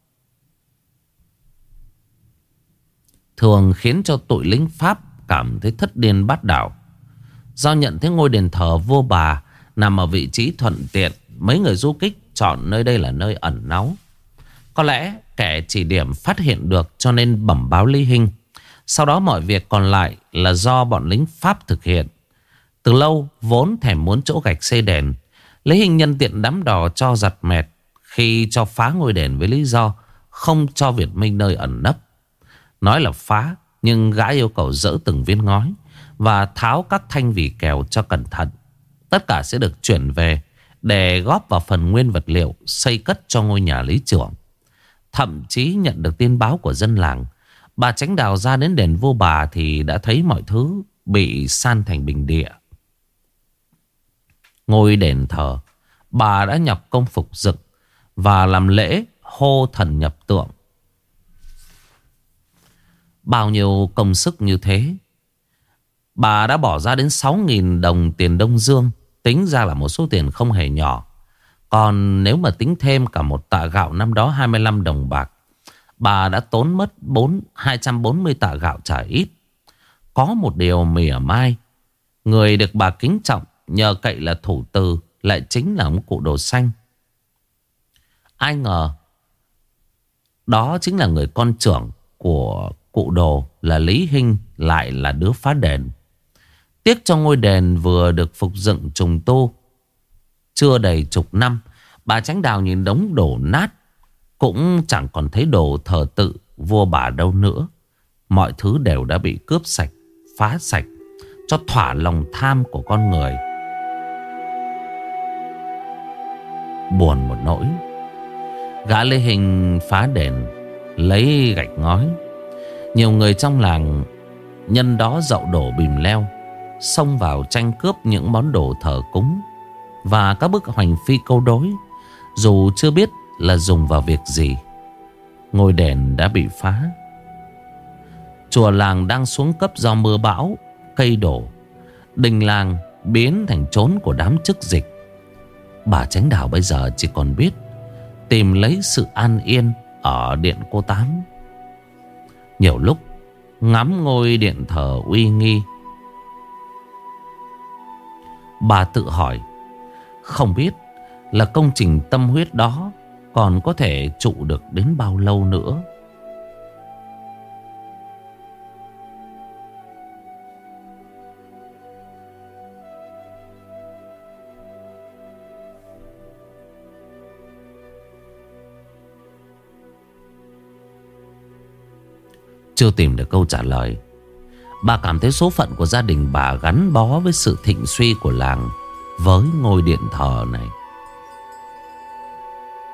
thường khiến cho tụi lính Pháp cảm thấy thất điên bát đảo. Do nhận thấy ngôi đền thờ vua bà nằm ở vị trí thuận tiện, mấy người du kích chọn nơi đây là nơi ẩn náu. Có lẽ kẻ chỉ điểm phát hiện được cho nên bẩm báo Lý Hinh. Sau đó mọi việc còn lại là do bọn lính Pháp thực hiện. Từ lâu vốn thèm muốn chỗ gạch xây đền, Lý Hinh nhân tiện đắm đò cho giặt mẹt khi cho phá ngôi đền với lý do không cho Việt Minh nơi ẩn nấp. Nói là phá, nhưng gã yêu cầu dỡ từng viên ngói và tháo các thanh vỉ kèo cho cẩn thận. Tất cả sẽ được chuyển về để góp vào phần nguyên vật liệu xây cất cho ngôi nhà lý trưởng. Thậm chí nhận được tin báo của dân làng, bà Chánh Đào ra đến đền vua bà thì đã thấy mọi thứ bị san thành bình địa. Ngôi đền thờ, bà đã nhọc công phục dựng và làm lễ hô thần nhập tượng. Bao nhiêu công sức như thế, bà đã bỏ ra đến 6.000 đồng tiền Đông Dương. Tính ra là một số tiền không hề nhỏ. Còn nếu mà tính thêm cả một tạ gạo năm đó 25 đồng bạc, bà đã tốn mất 240 tạ gạo chả ít. Có một điều mỉa mai, người được bà kính trọng nhờ cậy là thủ từ lại chính là ông cụ Đồ Xanh. Ai ngờ đó chính là người con trưởng của cụ Đồ là Lý Hinh, lại là đứa phá đền. Tiếc cho ngôi đền vừa được phục dựng trùng tu chưa đầy chục năm, bà Chánh Đào nhìn đống đổ nát, cũng chẳng còn thấy đồ thờ tự vua bà đâu nữa. Mọi thứ đều đã bị cướp sạch, phá sạch cho thỏa lòng tham của con người. Buồn một nỗi, gã Lê Hinh phá đền lấy gạch ngói. Nhiều người trong làng nhân đó dậu đổ bìm leo, xông vào tranh cướp những món đồ thờ cúng và các bức hoành phi câu đối, dù chưa biết là dùng vào việc gì. Ngôi đền đã bị phá. Chùa làng đang xuống cấp do mưa bão, cây đổ. Đình làng biến thành chốn của đám chức dịch. Bà Chánh Đào bây giờ chỉ còn biết tìm lấy sự an yên ở điện cô Tám. Nhiều lúc ngắm ngôi điện thờ uy nghi, bà tự hỏi, không biết là công trình tâm huyết đó còn có thể trụ được đến bao lâu nữa. Chưa tìm được câu trả lời, bà cảm thấy số phận của gia đình bà gắn bó với sự thịnh suy của làng, với ngôi điện thờ này.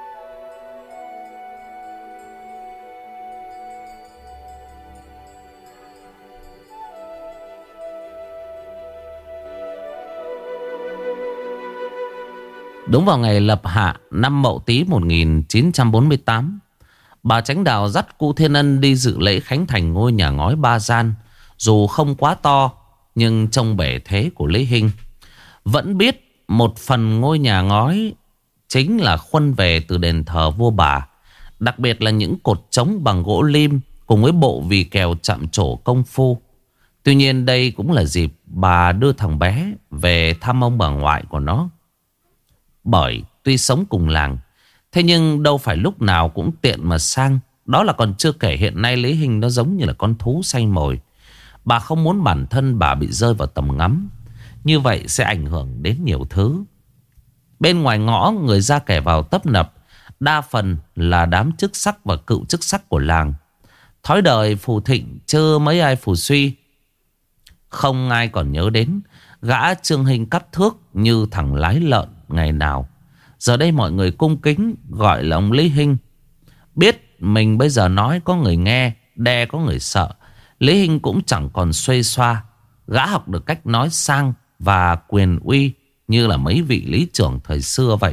Đúng vào ngày lập hạ năm Mậu Tý 1948, bà Chánh Đào dắt cụ Thiên Ân đi dự lễ khánh thành ngôi nhà ngói 3 gian. Dù không quá to, nhưng trong bề thế của Lý Hinh vẫn biết một phần ngôi nhà ngói chính là khuân về từ đền thờ vua bà. Đặc biệt là những cột trống bằng gỗ lim cùng với bộ vì kèo chạm trổ công phu. Tuy nhiên đây cũng là dịp bà đưa thằng bé về thăm ông bà ngoại của nó. Bởi tuy sống cùng làng, thế nhưng đâu phải lúc nào cũng tiện mà sang. Đó là còn chưa kể hiện nay Lý Hinh nó giống như là con thú say mồi. Bà không muốn bản thân bà bị rơi vào tầm ngắm. Như vậy sẽ ảnh hưởng đến nhiều thứ. Bên ngoài ngõ người ra kẻ vào tấp nập. Đa phần là đám chức sắc và cựu chức sắc của làng. Thói đời phù thịnh chưa mấy ai phù suy. Không ai còn nhớ đến gã Trương Hình cắp thước như thằng lái lợn ngày nào. Giờ đây mọi người cung kính gọi là ông Lý Hinh. Biết mình bây giờ nói có người nghe, đe có người sợ, Lý Hinh cũng chẳng còn xuê xoa. Gã học được cách nói sang và quyền uy như là mấy vị lý trưởng thời xưa vậy.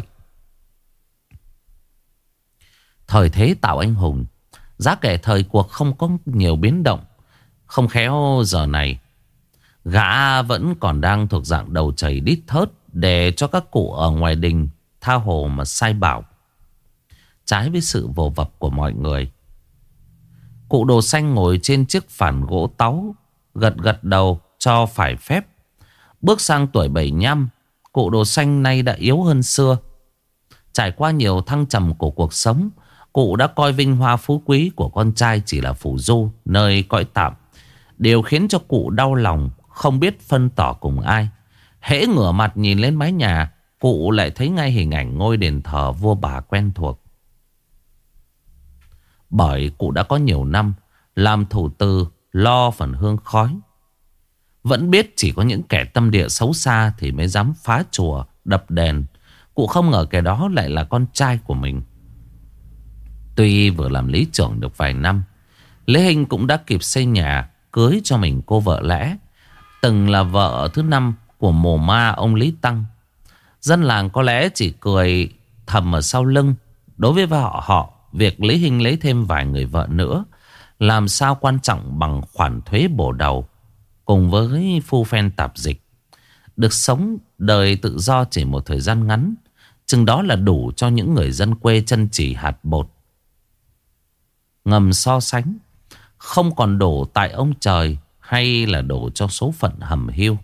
Thời thế tạo anh hùng, giá kể thời cuộc không có nhiều biến động. Không khéo giờ này gã vẫn còn đang thuộc dạng đầu chảy đít thớt để cho các cụ ở ngoài đình tha hồ mà sai bảo. Trái với sự vồ vập của mọi người, cụ Đồ Xanh ngồi trên chiếc phản gỗ táu, gật gật đầu cho phải phép. Bước sang tuổi 75, cụ Đồ Xanh nay đã yếu hơn xưa. Trải qua nhiều thăng trầm của cuộc sống, cụ đã coi vinh hoa phú quý của con trai chỉ là phù du, nơi cõi tạm. Điều khiến cho cụ đau lòng, không biết phân tỏ cùng ai. Hễ ngửa mặt nhìn lên mái nhà, cụ lại thấy ngay hình ảnh ngôi đền thờ vua bà quen thuộc. Bởi cụ đã có nhiều năm làm thủ tư lo phần hương khói. Vẫn biết chỉ có những kẻ tâm địa xấu xa thì mới dám phá chùa, đập đền. Cụ không ngờ kẻ đó lại là con trai của mình. Tuy vừa làm lý trưởng được vài năm, Lý Hinh cũng đã kịp xây nhà, cưới cho mình cô vợ lẽ, từng là vợ thứ 5 của mồ ma ông Lý Tăng. Dân làng có lẽ chỉ cười thầm ở sau lưng. Đối với họ, việc Lý Hinh lấy thêm vài người vợ nữa làm sao quan trọng bằng khoản thuế bổ đầu. Cùng với phu phen tạp dịch, được sống đời tự do chỉ một thời gian ngắn, chừng đó là đủ cho những người dân quê chân chỉ hạt bột. Ngầm so sánh, không còn đổ tại ông trời hay là đổ cho số phận hầm hiu.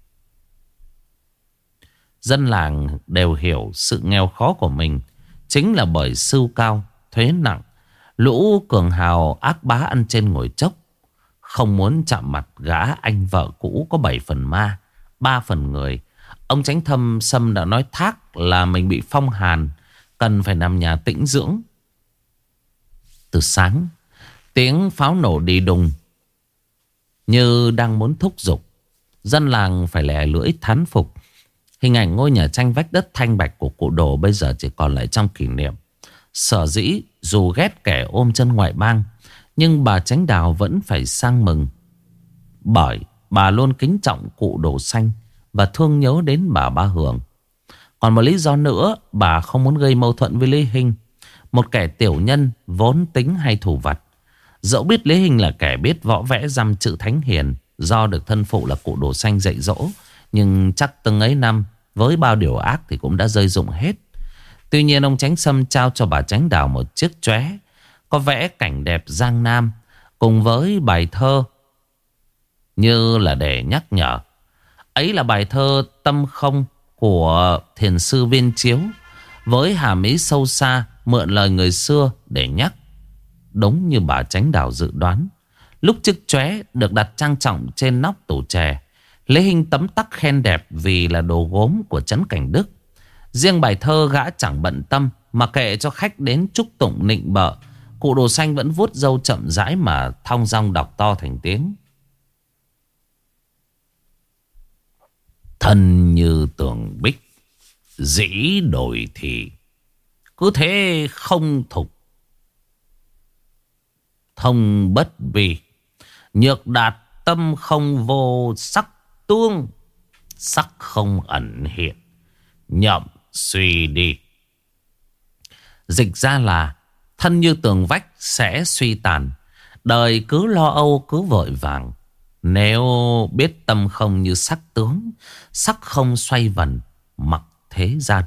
Dân làng đều hiểu sự nghèo khó của mình chính là bởi sưu cao, thuế nặng. Lũ cường hào ác bá ăn trên ngồi chốc, không muốn chạm mặt gã anh vợ cũ có 7 phần ma, 3 phần người. Ông Chánh Thâm Sâm đã nói thác là mình bị phong hàn, cần phải nằm nhà tĩnh dưỡng. Từ sáng, tiếng pháo nổ đi đùng như đang muốn thúc giục. Dân làng phải lè lưỡi thán phục. Hình ảnh ngôi nhà tranh vách đất thanh bạch của cụ Đồ bây giờ chỉ còn lại trong kỷ niệm. Sở dĩ dù ghét kẻ ôm chân ngoại bang, nhưng bà Chánh Đào vẫn phải sang mừng. Bởi bà luôn kính trọng cụ Đồ Xanh và thương nhớ đến bà Ba Hường. Còn một lý do nữa, bà không muốn gây mâu thuẫn với Lý Hinh, một kẻ tiểu nhân vốn tính hay thù vặt. Dẫu biết Lý Hinh là kẻ biết võ vẽ dăm chữ thánh hiền, do được thân phụ là cụ Đồ Xanh dạy dỗ, nhưng chắc từng ấy năm với bao điều ác thì cũng đã rơi rụng hết. Tuy nhiên ông Chánh Sâm trao cho bà Chánh Đào một chiếc chóe có vẽ cảnh đẹp Giang Nam cùng với bài thơ như là để nhắc nhở. Ấy là bài thơ Tâm Không của thiền sư Viên Chiếu, với hàm ý sâu xa, mượn lời người xưa để nhắc. Đúng như bà Chánh Đào dự đoán, lúc chiếc chóe được đặt trang trọng trên nóc tủ chè, Lý Hinh tấm tắc khen đẹp vì là đồ gốm của Trấn Cảnh Đức. Riêng bài thơ gã chẳng bận tâm, mà kệ cho khách đến chúc tụng nịnh bợ. Cụ Đồ Xanh vẫn vuốt râu chậm rãi mà thong dong đọc to thành tiếng. Thân như tường bích, dĩ đổi thì, cứ thế không thục, thông bất vi, nhược đạt tâm không vô sắc tương, sắc không ẩn hiện, nhậm suy đi. Dịch ra là thân như tường vách sẽ suy tàn. Đời cứ lo âu cứ vội vàng. Nếu biết tâm không như sắc tướng, sắc không xoay vần mặc thế gian.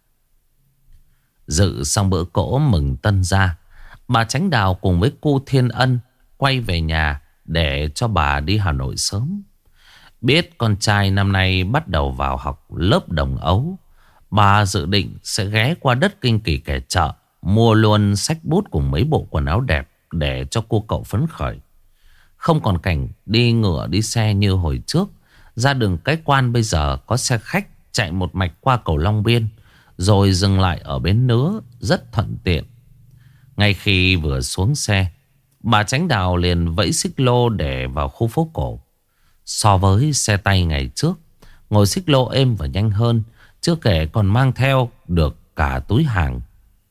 Dự xong bữa cỗ mừng tân gia, bà Chánh Đào cùng với cô Thiên Ân quay về nhà để cho bà đi Hà Nội sớm. Biết con trai năm nay bắt đầu vào học lớp đồng ấu, bà dự định sẽ ghé qua đất Kinh Kỳ Kẻ Chợ, mua luôn sách bút cùng mấy bộ quần áo đẹp để cho cô cậu phấn khởi. Không còn cảnh đi ngựa đi xe như hồi trước. Ra đường Cái Quan bây giờ có xe khách chạy một mạch qua cầu Long Biên, rồi dừng lại ở bến Nứa, rất thuận tiện. Ngay khi vừa xuống xe, bà Chánh Đào liền vẫy xích lô để vào khu phố cổ. So với xe tay ngày trước, ngồi xích lô êm và nhanh hơn. Chưa kể còn mang theo được cả túi hàng.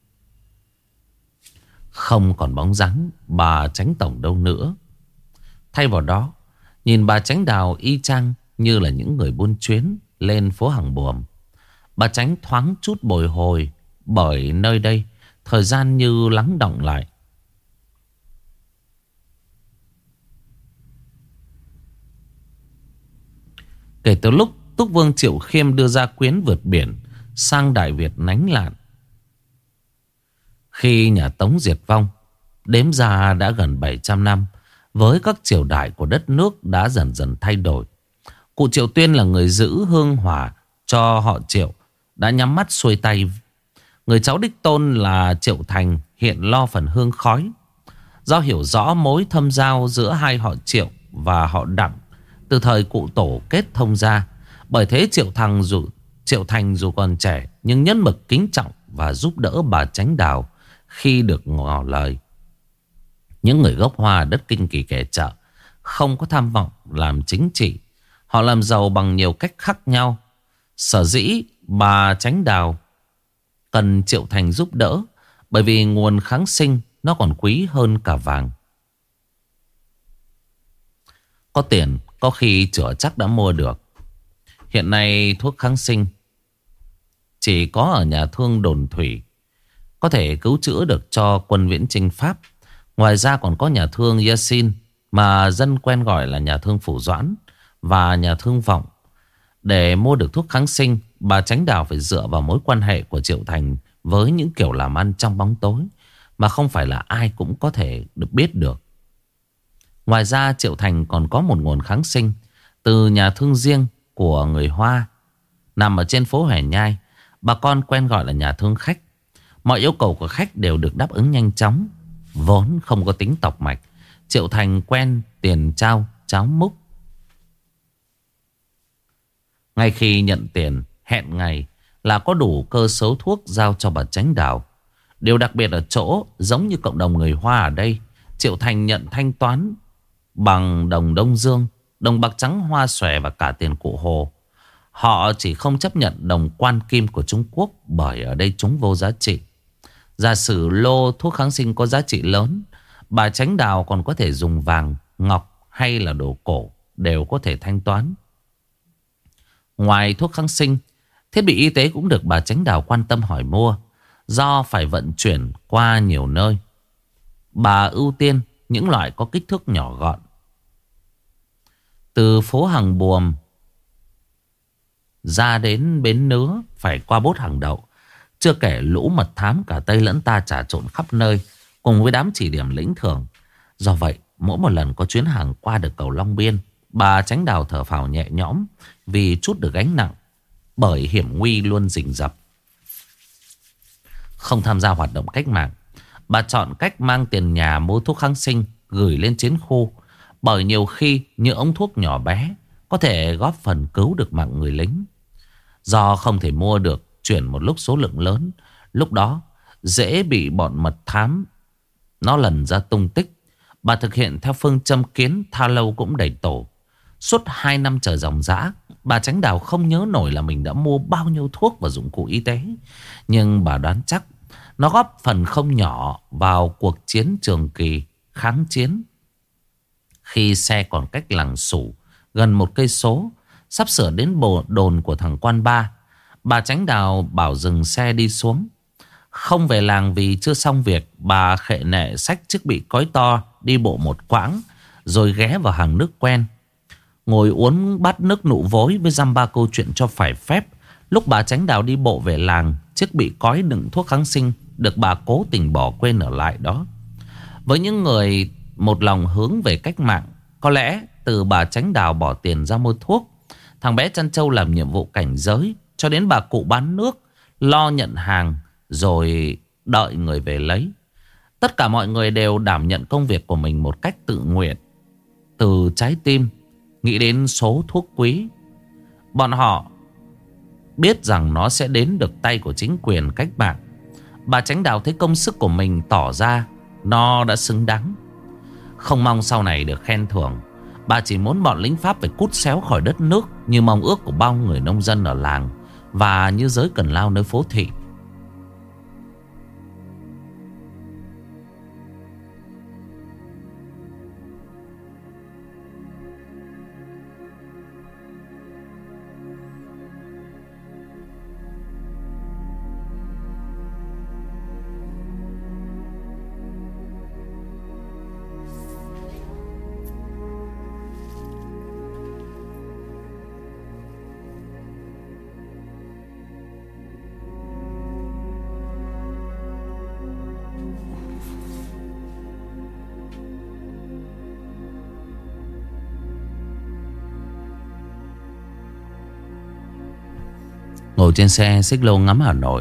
Không còn bóng dáng bà Chánh Tổng đâu nữa. Thay vào đó, nhìn bà Chánh Đào y chang như là những người buôn chuyến lên phố Hàng Buồm. Bà Chánh thoáng chút bồi hồi, bởi nơi đây thời gian như lắng đọng lại. Kể từ lúc Túc Vương Triệu Khiêm đưa ra quyến vượt biển sang Đại Việt nánh lạn, khi nhà Tống diệt vong, đếm ra đã gần 700 năm. Với các triều đại của đất nước đã dần dần thay đổi. Cụ Triệu Tuyên là người giữ hương hỏa cho họ Triệu, đã nhắm mắt xuôi tay. Người cháu đích tôn là Triệu Thành hiện lo phần hương khói. Do hiểu rõ mối thâm giao giữa hai họ Triệu và họ Đặng từ thời cụ tổ kết thông ra, bởi thế Triệu Thành dù còn trẻ nhưng nhân mực kính trọng và giúp đỡ bà Chánh Đào khi được ngỏ lời. Những người gốc Hoa đất Kinh Kỳ Kẻ Chợ không có tham vọng làm chính trị. Họ làm giàu bằng nhiều cách khác nhau. Sở dĩ bà Chánh Đào cần Triệu Thành giúp đỡ, bởi vì nguồn kháng sinh nó còn quý hơn cả vàng. Có tiền có khi chữa chắc đã mua được. Hiện nay thuốc kháng sinh chỉ có ở nhà thương Đồn Thủy có thể cứu chữa được cho quân viễn chinh Pháp. Ngoài ra còn có nhà thương Yasin, mà dân quen gọi là nhà thương Phủ Doãn, và nhà thương Vọng. Để mua được thuốc kháng sinh, bà Chánh Đào phải dựa vào mối quan hệ của Triệu Thành với những kiểu làm ăn trong bóng tối mà không phải là ai cũng có thể được biết được. Ngoài ra Triệu Thành còn có một nguồn kháng sinh từ nhà thương riêng của người Hoa, nằm ở trên phố Hẻ Nhai. Bà con quen gọi là nhà thương khách. Mọi yêu cầu của khách đều được đáp ứng nhanh chóng. Vốn không có tính tọc mạch, Triệu Thành quen tiền trao cháo múc. Ngay khi nhận tiền, hẹn ngày là có đủ cơ số thuốc giao cho bà Chánh Đào. Điều đặc biệt ở chỗ, giống như cộng đồng người Hoa ở đây, Triệu Thành nhận thanh toán bằng đồng Đông Dương, đồng bạc trắng Hoa xòe và cả tiền Cụ Hồ. Họ chỉ không chấp nhận đồng quan kim của Trung Quốc, bởi ở đây chúng vô giá trị. Giả sử lô thuốc kháng sinh có giá trị lớn, bà Chánh Đào còn có thể dùng vàng, ngọc hay là đồ cổ đều có thể thanh toán. Ngoài thuốc kháng sinh, thiết bị y tế cũng được bà Chánh Đào quan tâm hỏi mua. Do phải vận chuyển qua nhiều nơi, bà ưu tiên những loại có kích thước nhỏ gọn. Từ phố Hàng Buồm ra đến bến Nứa phải qua bốt Hàng Đậu. Chưa kể lũ mật thám cả Tây lẫn ta trà trộn khắp nơi, cùng với đám chỉ điểm lĩnh thưởng. Do vậy mỗi một lần có chuyến hàng qua được cầu Long Biên, bà Chánh Đào thở phào nhẹ nhõm vì trút được gánh nặng, bởi hiểm nguy luôn rình rập. Không tham gia hoạt động cách mạng, bà chọn cách mang tiền nhà mua thuốc kháng sinh gửi lên chiến khu, bởi nhiều khi những ống thuốc nhỏ bé có thể góp phần cứu được mạng người lính. Do không thể mua được chuyển một lúc số lượng lớn, lúc đó dễ bị bọn mật thám nó lần ra tung tích. Bà thực hiện theo phương châm kiến tha lâu cũng đầy tổ. Suốt 2 năm trời ròng rã, bà Chánh Đào không nhớ nổi là mình đã mua bao nhiêu thuốc và dụng cụ y tế. Nhưng bà đoán chắc nó góp phần không nhỏ vào cuộc chiến Trường Kỳ kháng chiến. Khi xe còn cách Làng Sủ gần 1 cây số, sắp sửa đến đồn của thằng Quan Ba, Bà Chánh Đào bảo dừng xe đi xuống. Không về làng vì chưa xong việc. Bà khệ nệ xách chiếc bị cói to, đi bộ một quãng, rồi ghé vào hàng nước quen, ngồi uống bát nước nụ vối với dăm ba câu chuyện cho phải phép. Lúc bà Chánh Đào đi bộ về làng, chiếc bị cói đựng thuốc kháng sinh được bà cố tình bỏ quên ở lại đó. Với những người một lòng hướng về cách mạng, có lẽ từ bà Chánh Đào bỏ tiền ra mua thuốc, thằng bé Trăn Trâu làm nhiệm vụ cảnh giới, cho đến bà cụ bán nước lo nhận hàng rồi đợi người về lấy, tất cả mọi người đều đảm nhận công việc của mình một cách tự nguyện, từ trái tim, nghĩ đến số thuốc quý. Bọn họ biết rằng nó sẽ đến được tay của chính quyền cách mạng. Bà Chánh Đào thấy công sức của mình tỏ ra nó đã xứng đáng, không mong sau này được khen thưởng. Bà chỉ muốn bọn lính Pháp phải cút xéo khỏi đất nước, như mong ước của bao người nông dân ở làng và như giới cần lao nơi phố thị. Ngồi trên xe xích lô ngắm Hà Nội,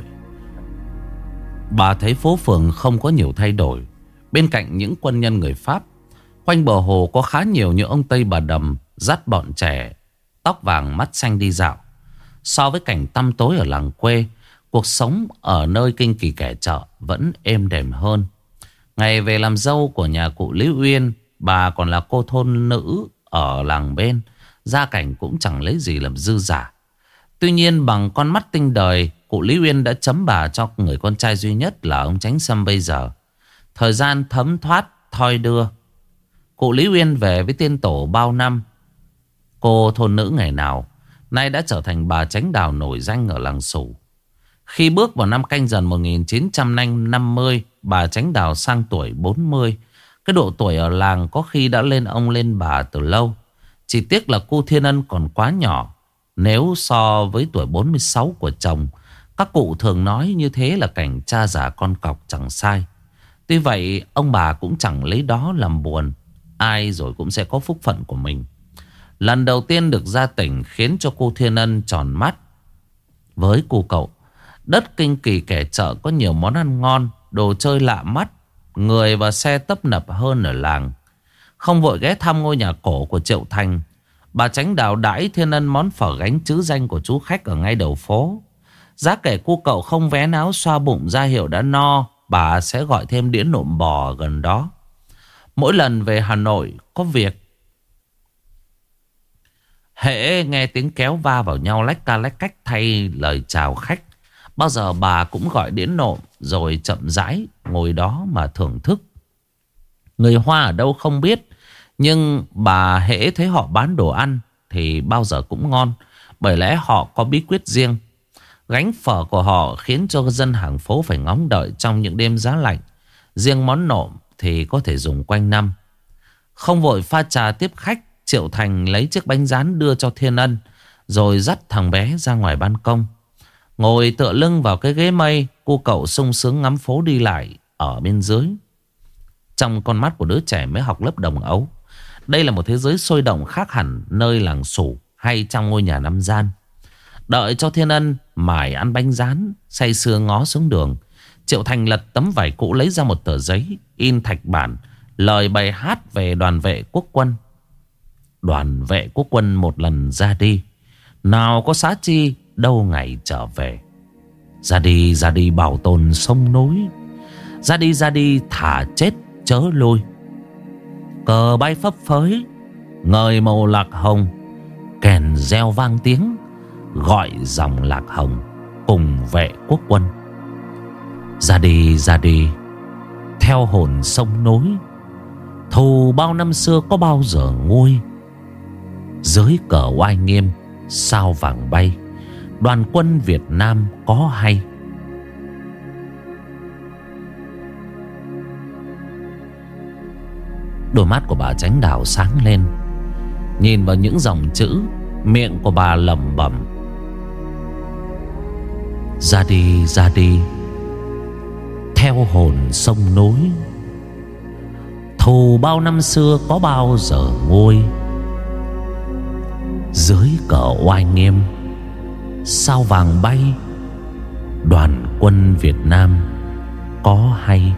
bà thấy phố phường không có nhiều thay đổi. Bên cạnh những quân nhân người Pháp, quanh bờ hồ có khá nhiều những ông Tây bà Đầm dắt bọn trẻ tóc vàng mắt xanh đi dạo. So với cảnh tăm tối ở làng quê, cuộc sống ở nơi kinh kỳ kẻ chợ vẫn êm đềm hơn. Ngày về làm dâu của nhà cụ Lý Uyên, bà còn là cô thôn nữ ở làng bên, gia cảnh cũng chẳng lấy gì làm dư giả. Tuy nhiên bằng con mắt tinh đời, cụ Lý Uyên đã chấm bà cho người con trai duy nhất là ông Chánh Sâm bây giờ. Thời gian thấm thoát thoi đưa, cụ Lý Uyên về với tiên tổ bao năm. Cô thôn nữ ngày nào nay đã trở thành bà Chánh Đào nổi danh ở làng Sủ. Khi bước vào năm Canh Dần 1950, bà Chánh Đào sang tuổi 40. Cái độ tuổi ở làng có khi đã lên ông lên bà từ lâu. Chỉ tiếc là cô Thiên Ân còn quá nhỏ. Nếu so với tuổi 46 của chồng, các cụ thường nói như thế là cảnh cha già con cọc chẳng sai. Tuy vậy ông bà cũng chẳng lấy đó làm buồn. Ai rồi cũng sẽ có phúc phận của mình. Lần đầu tiên được ra tỉnh khiến cho cô Thiên Ân tròn mắt. Với cô cậu, đất kinh kỳ kẻ chợ có nhiều món ăn ngon, đồ chơi lạ mắt, người và xe tấp nập hơn ở làng. Không vội ghé thăm ngôi nhà cổ của Triệu Thành, bà Chánh Đào đãi Thiên Ân món phở gánh chữ danh của chú khách ở ngay đầu phố. Giá kể cô cậu không vé náo xoa bụng ra hiệu đã no, bà sẽ gọi thêm đĩa nộm bò gần đó. Mỗi lần về Hà Nội có việc, hễ nghe tiếng kéo va vào nhau lách ca lách cách thay lời chào khách, bao giờ bà cũng gọi đĩa nộm rồi chậm rãi ngồi đó mà thưởng thức. Người Hoa ở đâu không biết, nhưng bà hễ thấy họ bán đồ ăn thì bao giờ cũng ngon, bởi lẽ họ có bí quyết riêng. Gánh phở của họ khiến cho dân hàng phố phải ngóng đợi trong những đêm giá lạnh. Riêng món nộm thì có thể dùng quanh năm. Không vội pha trà tiếp khách, Triệu Thành lấy chiếc bánh rán đưa cho Thiên Ân, rồi dắt thằng bé ra ngoài ban công. Ngồi tựa lưng vào cái ghế mây, cô cậu sung sướng ngắm phố đi lại ở bên dưới. Trong con mắt của đứa trẻ mới học lớp đồng ấu, đây là một thế giới sôi động khác hẳn nơi làng Sủ hay trong ngôi nhà năm gian. Đợi cho Thiên Ân mải ăn bánh rán, say sưa ngó xuống đường, Triệu Thành lật tấm vải cũ lấy ra một tờ giấy in thạch bản lời bài hát về đoàn vệ quốc quân. Đoàn vệ quốc quân một lần ra đi, nào có xá chi đâu ngày trở về. Ra đi bảo tồn sông núi, ra đi thả chết chớ lui. Cờ bay phấp phới, ngời màu lạc hồng, kèn reo vang tiếng, gọi dòng lạc hồng cùng vệ quốc quân. Ra đi theo hồn sông núi, thù bao năm xưa có bao giờ nguôi. Dưới cờ oai nghiêm sao vàng bay, Đoàn quân Việt Nam có hay. Đôi mắt của bà Chánh Đào sáng lên, nhìn vào những dòng chữ. Miệng của bà lẩm bẩm: ra đi, ra đi, theo hồn sông núi. Thù bao năm xưa có bao giờ nguôi. Dưới cờ oai nghiêm, sao vàng bay. Đoàn quân Việt Nam có hay.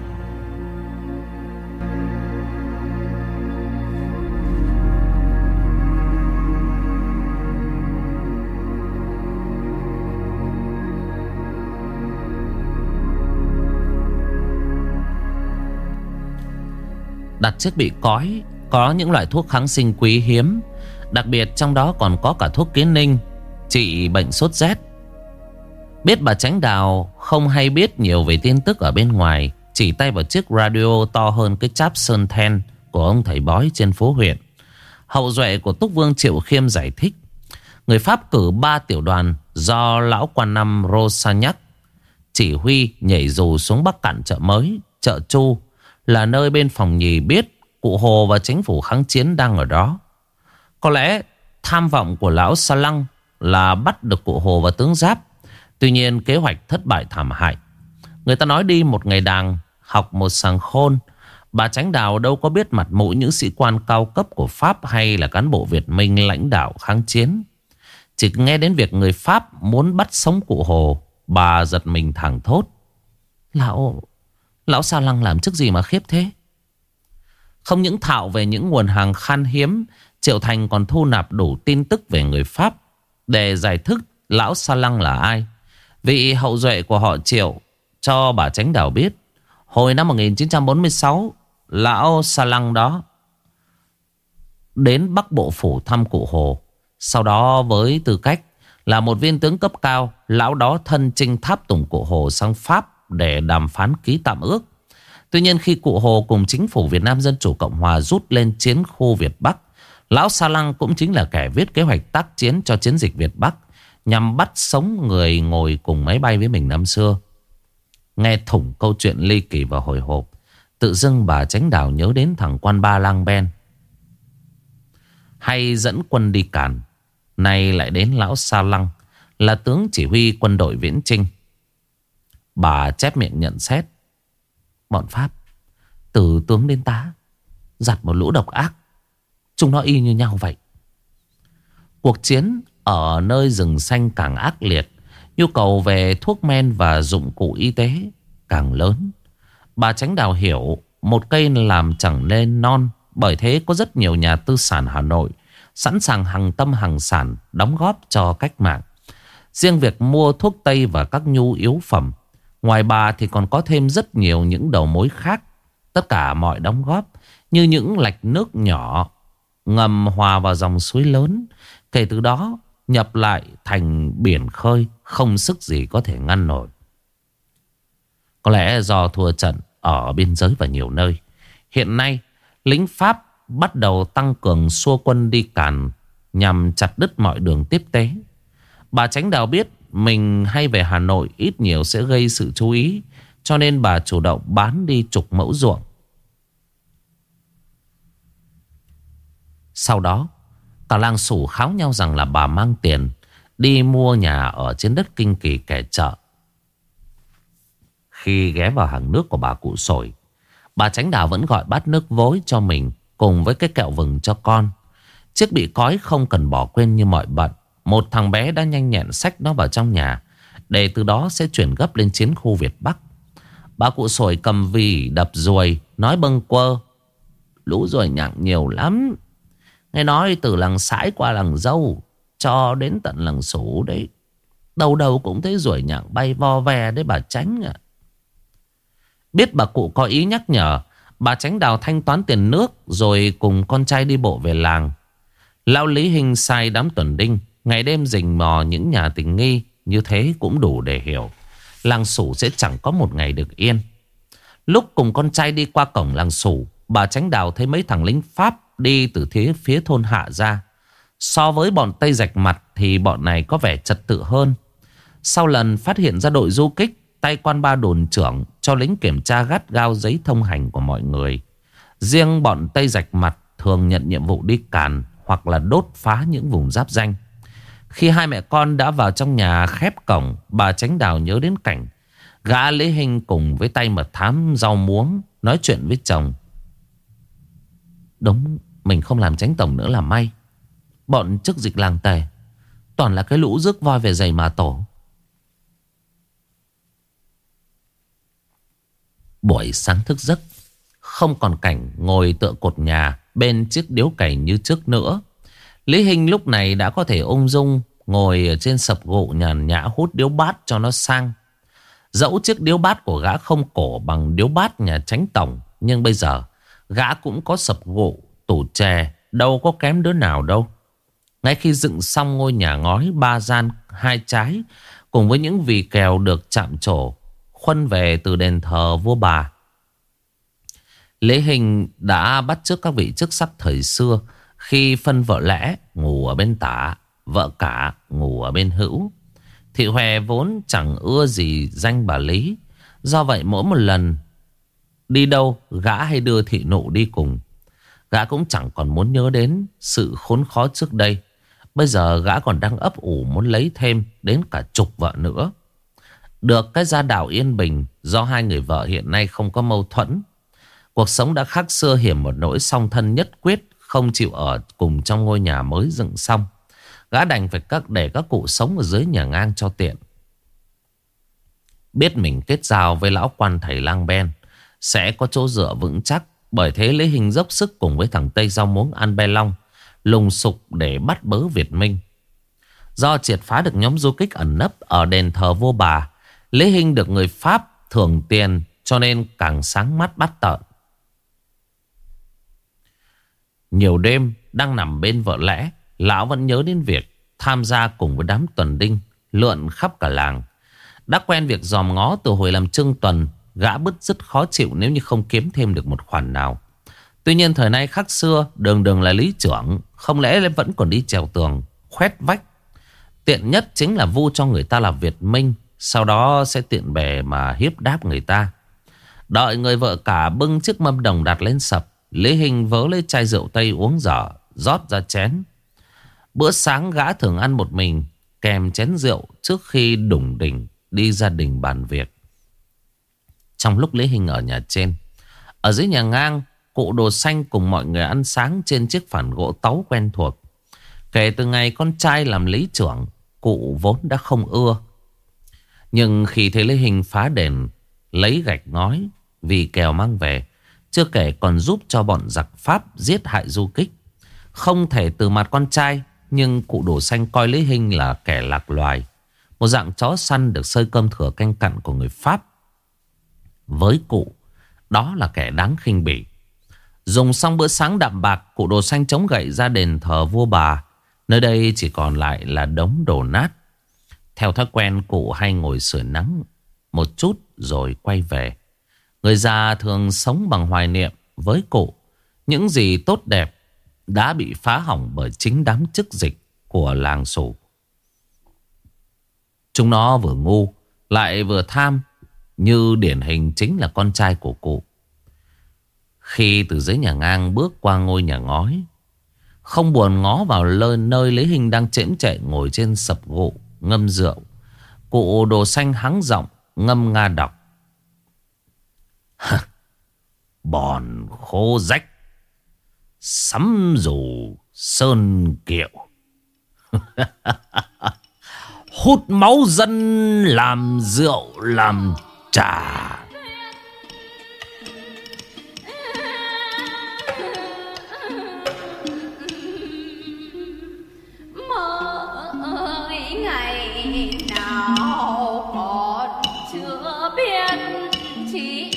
Đặt chiếc bị cói có những loại thuốc kháng sinh quý hiếm. Đặc biệt trong đó còn có cả thuốc kiến ninh, trị bệnh sốt rét. Biết bà Chánh Đào không hay biết nhiều về tin tức ở bên ngoài, chỉ tay vào chiếc radio to hơn cái cháp sơn then của ông thầy bói trên phố huyện. Hậu duệ của Túc Vương Triệu Khiêm giải thích: người Pháp cử 3 tiểu đoàn do lão quan năm Rosagnac chỉ huy nhảy dù xuống Bắc Cạn chợ mới, chợ Chu, là nơi bên phòng nhì biết cụ Hồ và chính phủ kháng chiến đang ở đó. Có lẽ tham vọng của lão Sa Lăng là bắt được cụ Hồ và tướng Giáp. Tuy nhiên kế hoạch thất bại thảm hại. Người ta nói đi một ngày đàng, học một sàng khôn. Bà Chánh Đào đâu có biết mặt mũi những sĩ quan cao cấp của Pháp hay là cán bộ Việt Minh lãnh đạo kháng chiến. Chỉ nghe đến việc người Pháp muốn bắt sống cụ Hồ, bà giật mình thảng thốt: Lão Sa Lăng làm chức gì mà khiếp thế? Không những thạo về những nguồn hàng khan hiếm, Triệu Thành còn thu nạp đủ tin tức về người Pháp để giải thích lão Sa Lăng là ai. Vị hậu duệ của họ Triệu cho bà Chánh Đào biết, hồi năm 1946, lão Sa Lăng đó đến Bắc Bộ Phủ thăm cụ Hồ. Sau đó với tư cách là một viên tướng cấp cao, lão đó thân chinh tháp tùng cụ Hồ sang Pháp để đàm phán ký tạm ước. Tuy nhiên khi cụ Hồ cùng chính phủ Việt Nam Dân Chủ Cộng Hòa rút lên chiến khu Việt Bắc, lão Sa Lăng cũng chính là kẻ viết kế hoạch tác chiến cho chiến dịch Việt Bắc, nhằm bắt sống người ngồi cùng máy bay với mình năm xưa. Nghe thủng câu chuyện ly kỳ và hồi hộp, tự dưng bà Chánh Đào nhớ đến thằng quan ba Lang Ben hay dẫn quân đi càn. Nay lại đến lão Sa Lăng là tướng chỉ huy quân đội viễn chinh. Bà chép miệng nhận xét: bọn Pháp từ tướng đến tá giặt một lũ độc ác, chúng nó y như nhau vậy. Cuộc chiến ở nơi rừng xanh càng ác liệt, nhu cầu về thuốc men và dụng cụ y tế càng lớn. Bà Chánh Đào hiểu một cây làm chẳng nên non. Bởi thế có rất nhiều nhà tư sản Hà Nội sẵn sàng hàng tâm hàng sản đóng góp cho cách mạng. Riêng việc mua thuốc tây và các nhu yếu phẩm, ngoài bà thì còn có thêm rất nhiều những đầu mối khác. Tất cả mọi đóng góp như những lạch nước nhỏ ngầm hòa vào dòng suối lớn, kể từ đó nhập lại thành biển khơi, không sức gì có thể ngăn nổi. Có lẽ do thua trận ở biên giới và nhiều nơi, hiện nay lính Pháp bắt đầu tăng cường xua quân đi càn nhằm chặt đứt mọi đường tiếp tế. Bà Chánh Đào biết mình hay về Hà Nội ít nhiều sẽ gây sự chú ý, cho nên bà chủ động bán đi chục mẫu ruộng. Sau đó cả làng xủ kháo nhau rằng là bà mang tiền đi mua nhà ở trên đất Kinh Kỳ kẻ chợ. Khi ghé vào hàng nước của bà cụ Sồi, bà Chánh Đào vẫn gọi bát nước vối cho mình cùng với cái kẹo vừng cho con. Chiếc bị cói không cần bỏ quên như mọi bận. Một thằng bé đã nhanh nhẹn xách nó vào trong nhà, để từ đó sẽ chuyển gấp lên chiến khu Việt Bắc. Bà cụ Sồi cầm vỉ đập ruồi, nói bâng quơ: lũ ruồi nhặng nhiều lắm. Nghe nói từ làng Sãi qua làng Dâu cho đến tận làng Sủ đấy, đầu đầu cũng thấy ruồi nhặng bay vo ve đấy bà Chánh ạ. Biết bà cụ có ý nhắc nhở, bà Chánh Đào thanh toán tiền nước rồi cùng con trai đi bộ về làng. Lão Lý Hình sai đám tuần đinh ngày đêm rình mò những nhà tình nghi, như thế cũng đủ để hiểu làng Sủ sẽ chẳng có một ngày được yên. Lúc cùng con trai đi qua cổng làng Sủ, bà Chánh Đào thấy mấy thằng lính Pháp đi từ phía thôn Hạ ra. So với bọn Tây Rạch Mặt thì bọn này có vẻ trật tự hơn, Sau lần phát hiện ra đội du kích, tay quan ba đồn trưởng cho lính kiểm tra gắt gao giấy thông hành của mọi người. Riêng bọn Tây Rạch Mặt thường nhận nhiệm vụ đi càn hoặc là đốt phá những vùng giáp ranh. Khi hai mẹ con đã vào trong nhà khép cổng, bà Chánh Đào nhớ đến cảnh gã Lễ Hình cùng với tay mật thám rau muống nói chuyện với chồng. Đúng, mình không làm Chánh Tổng nữa là may. Bọn chức dịch làng Tề toàn là cái lũ rước voi về giày mà tổ. Buổi sáng thức giấc, không còn cảnh ngồi tựa cột nhà bên chiếc điếu cày như trước nữa. Lý Hinh lúc này đã có thể ung dung ngồi ở trên sập gỗ nhàn nhã hút điếu bát cho nó sang. Dẫu chiếc điếu bát của gã không cổ bằng điếu bát nhà Chánh Tổng, nhưng bây giờ gã cũng có sập gỗ, tủ chè, đâu có kém đứa nào đâu. Ngay khi dựng xong ngôi nhà ngói 3 gian 2 trái cùng với những vì kèo được chạm trổ khuân về từ đền thờ vua bà, Lễ Hình đã bắt chước các vị chức sắc thời xưa khi phân vợ lẽ ngủ ở bên tả, vợ cả ngủ ở bên hữu. Thị Hòe vốn chẳng ưa gì danh bà Lý, do vậy mỗi một lần đi đâu gã hay đưa thị nụ đi cùng. Gã cũng chẳng còn muốn nhớ đến sự khốn khó trước đây. Bây giờ gã còn đang ấp ủ muốn lấy thêm đến cả chục vợ nữa. Được cái gia đạo yên bình do hai người vợ hiện nay không có mâu thuẫn. Cuộc sống đã khác xưa hiểm một nỗi, song thân nhất quyết không chịu ở cùng trong ngôi nhà mới dựng xong. Gã đành phải để các cụ sống ở dưới nhà ngang cho tiện. Biết mình kết giao với lão quan thầy lang ben sẽ có chỗ dựa vững chắc, bởi thế Lễ Hình dốc sức cùng với thằng Tây rau muống An Be Long lùng sục để bắt bớ Việt Minh. Do triệt phá được nhóm du kích ẩn nấp ở đền thờ vua bà, Lễ Hình được người Pháp thưởng tiền, cho nên càng sáng mắt bắt tợn. Nhiều đêm đang nằm bên vợ lẽ, lão vẫn nhớ đến việc tham gia cùng với đám tuần đinh lượn khắp cả làng. Đã quen việc dòm ngó từ hồi làm trưng tuần, gã bứt rứt khó chịu nếu như không kiếm thêm được một khoản nào. Tuy nhiên thời nay khác xưa, đường đường là lý trưởng, không lẽ vẫn còn đi trèo tường, khoét vách. Tiện nhất chính là vu cho người ta là Việt Minh, sau đó sẽ tiện bề mà hiếp đáp người ta. Đợi người vợ cả bưng chiếc mâm đồng đặt lên sập, Lễ Hình vớ lấy chai rượu Tây uống dở, rót ra chén. Bữa sáng gã thường ăn một mình, kèm chén rượu trước khi đủng đỉnh đi gia đình bàn việc. Trong lúc Lễ Hình ở nhà trên, ở dưới nhà ngang, cụ Đồ Xanh cùng mọi người ăn sáng trên chiếc phản gỗ táu quen thuộc. Kể từ ngày con trai làm lý trưởng, cụ vốn đã không ưa. Nhưng khi thấy Lễ Hình phá đền, lấy gạch ngói vì kèo mang về, chưa kể còn giúp cho bọn giặc Pháp giết hại du kích, không thể từ mặt con trai, nhưng cụ Đồ Xanh coi Lễ Hình là kẻ lạc loài, một dạng chó săn được xơi cơm thừa canh cặn của người Pháp. Với cụ, đó là kẻ đáng khinh bỉ. Dùng xong bữa sáng đạm bạc, cụ Đồ Xanh chống gậy ra đền thờ vua bà. Nơi đây chỉ còn lại là đống đổ nát. Theo thói quen, cụ hay ngồi sưởi nắng một chút rồi quay về. Người già thường sống bằng hoài niệm. Với cụ, những gì tốt đẹp đã bị phá hỏng bởi chính đám chức dịch của làng Sủ. Chúng nó vừa ngu lại vừa tham, như điển hình chính là con trai của cụ. Khi từ dưới nhà ngang bước qua ngôi nhà ngói, không buồn ngó vào nơi Lễ Hình đang chễm chệ ngồi trên sập gỗ ngâm rượu, cụ Đồ Xanh hắng giọng ngâm nga đọc: Bòn khô rách, sắm dù sơn kiệu, hút máu dân làm rượu làm trà. Mơ ngày nào còn chưa biết chi.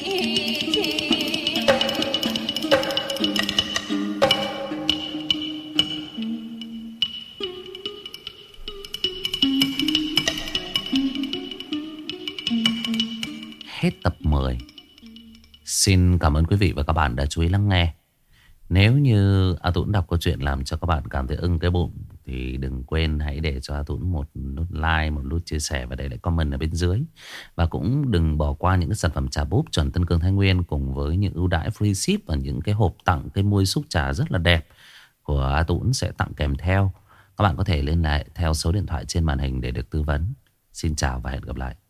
Hết tập 10. Xin cảm ơn quý vị và các bạn đã chú ý lắng nghe. Nếu như A Tuấn đọc câu chuyện làm cho các bạn cảm thấy ưng cái bụng thì thì đừng quên hãy để cho A Tũng một nút like, một nút chia sẻ và để lại comment ở bên dưới. Và cũng đừng bỏ qua những cái sản phẩm trà búp chuẩn Tân Cương Thái Nguyên cùng với những ưu đãi free ship và những cái hộp tặng cái muôi xúc trà rất là đẹp của A Tũng sẽ tặng kèm theo. Các bạn có thể liên hệ theo số điện thoại trên màn hình để được tư vấn. Xin chào và hẹn gặp lại.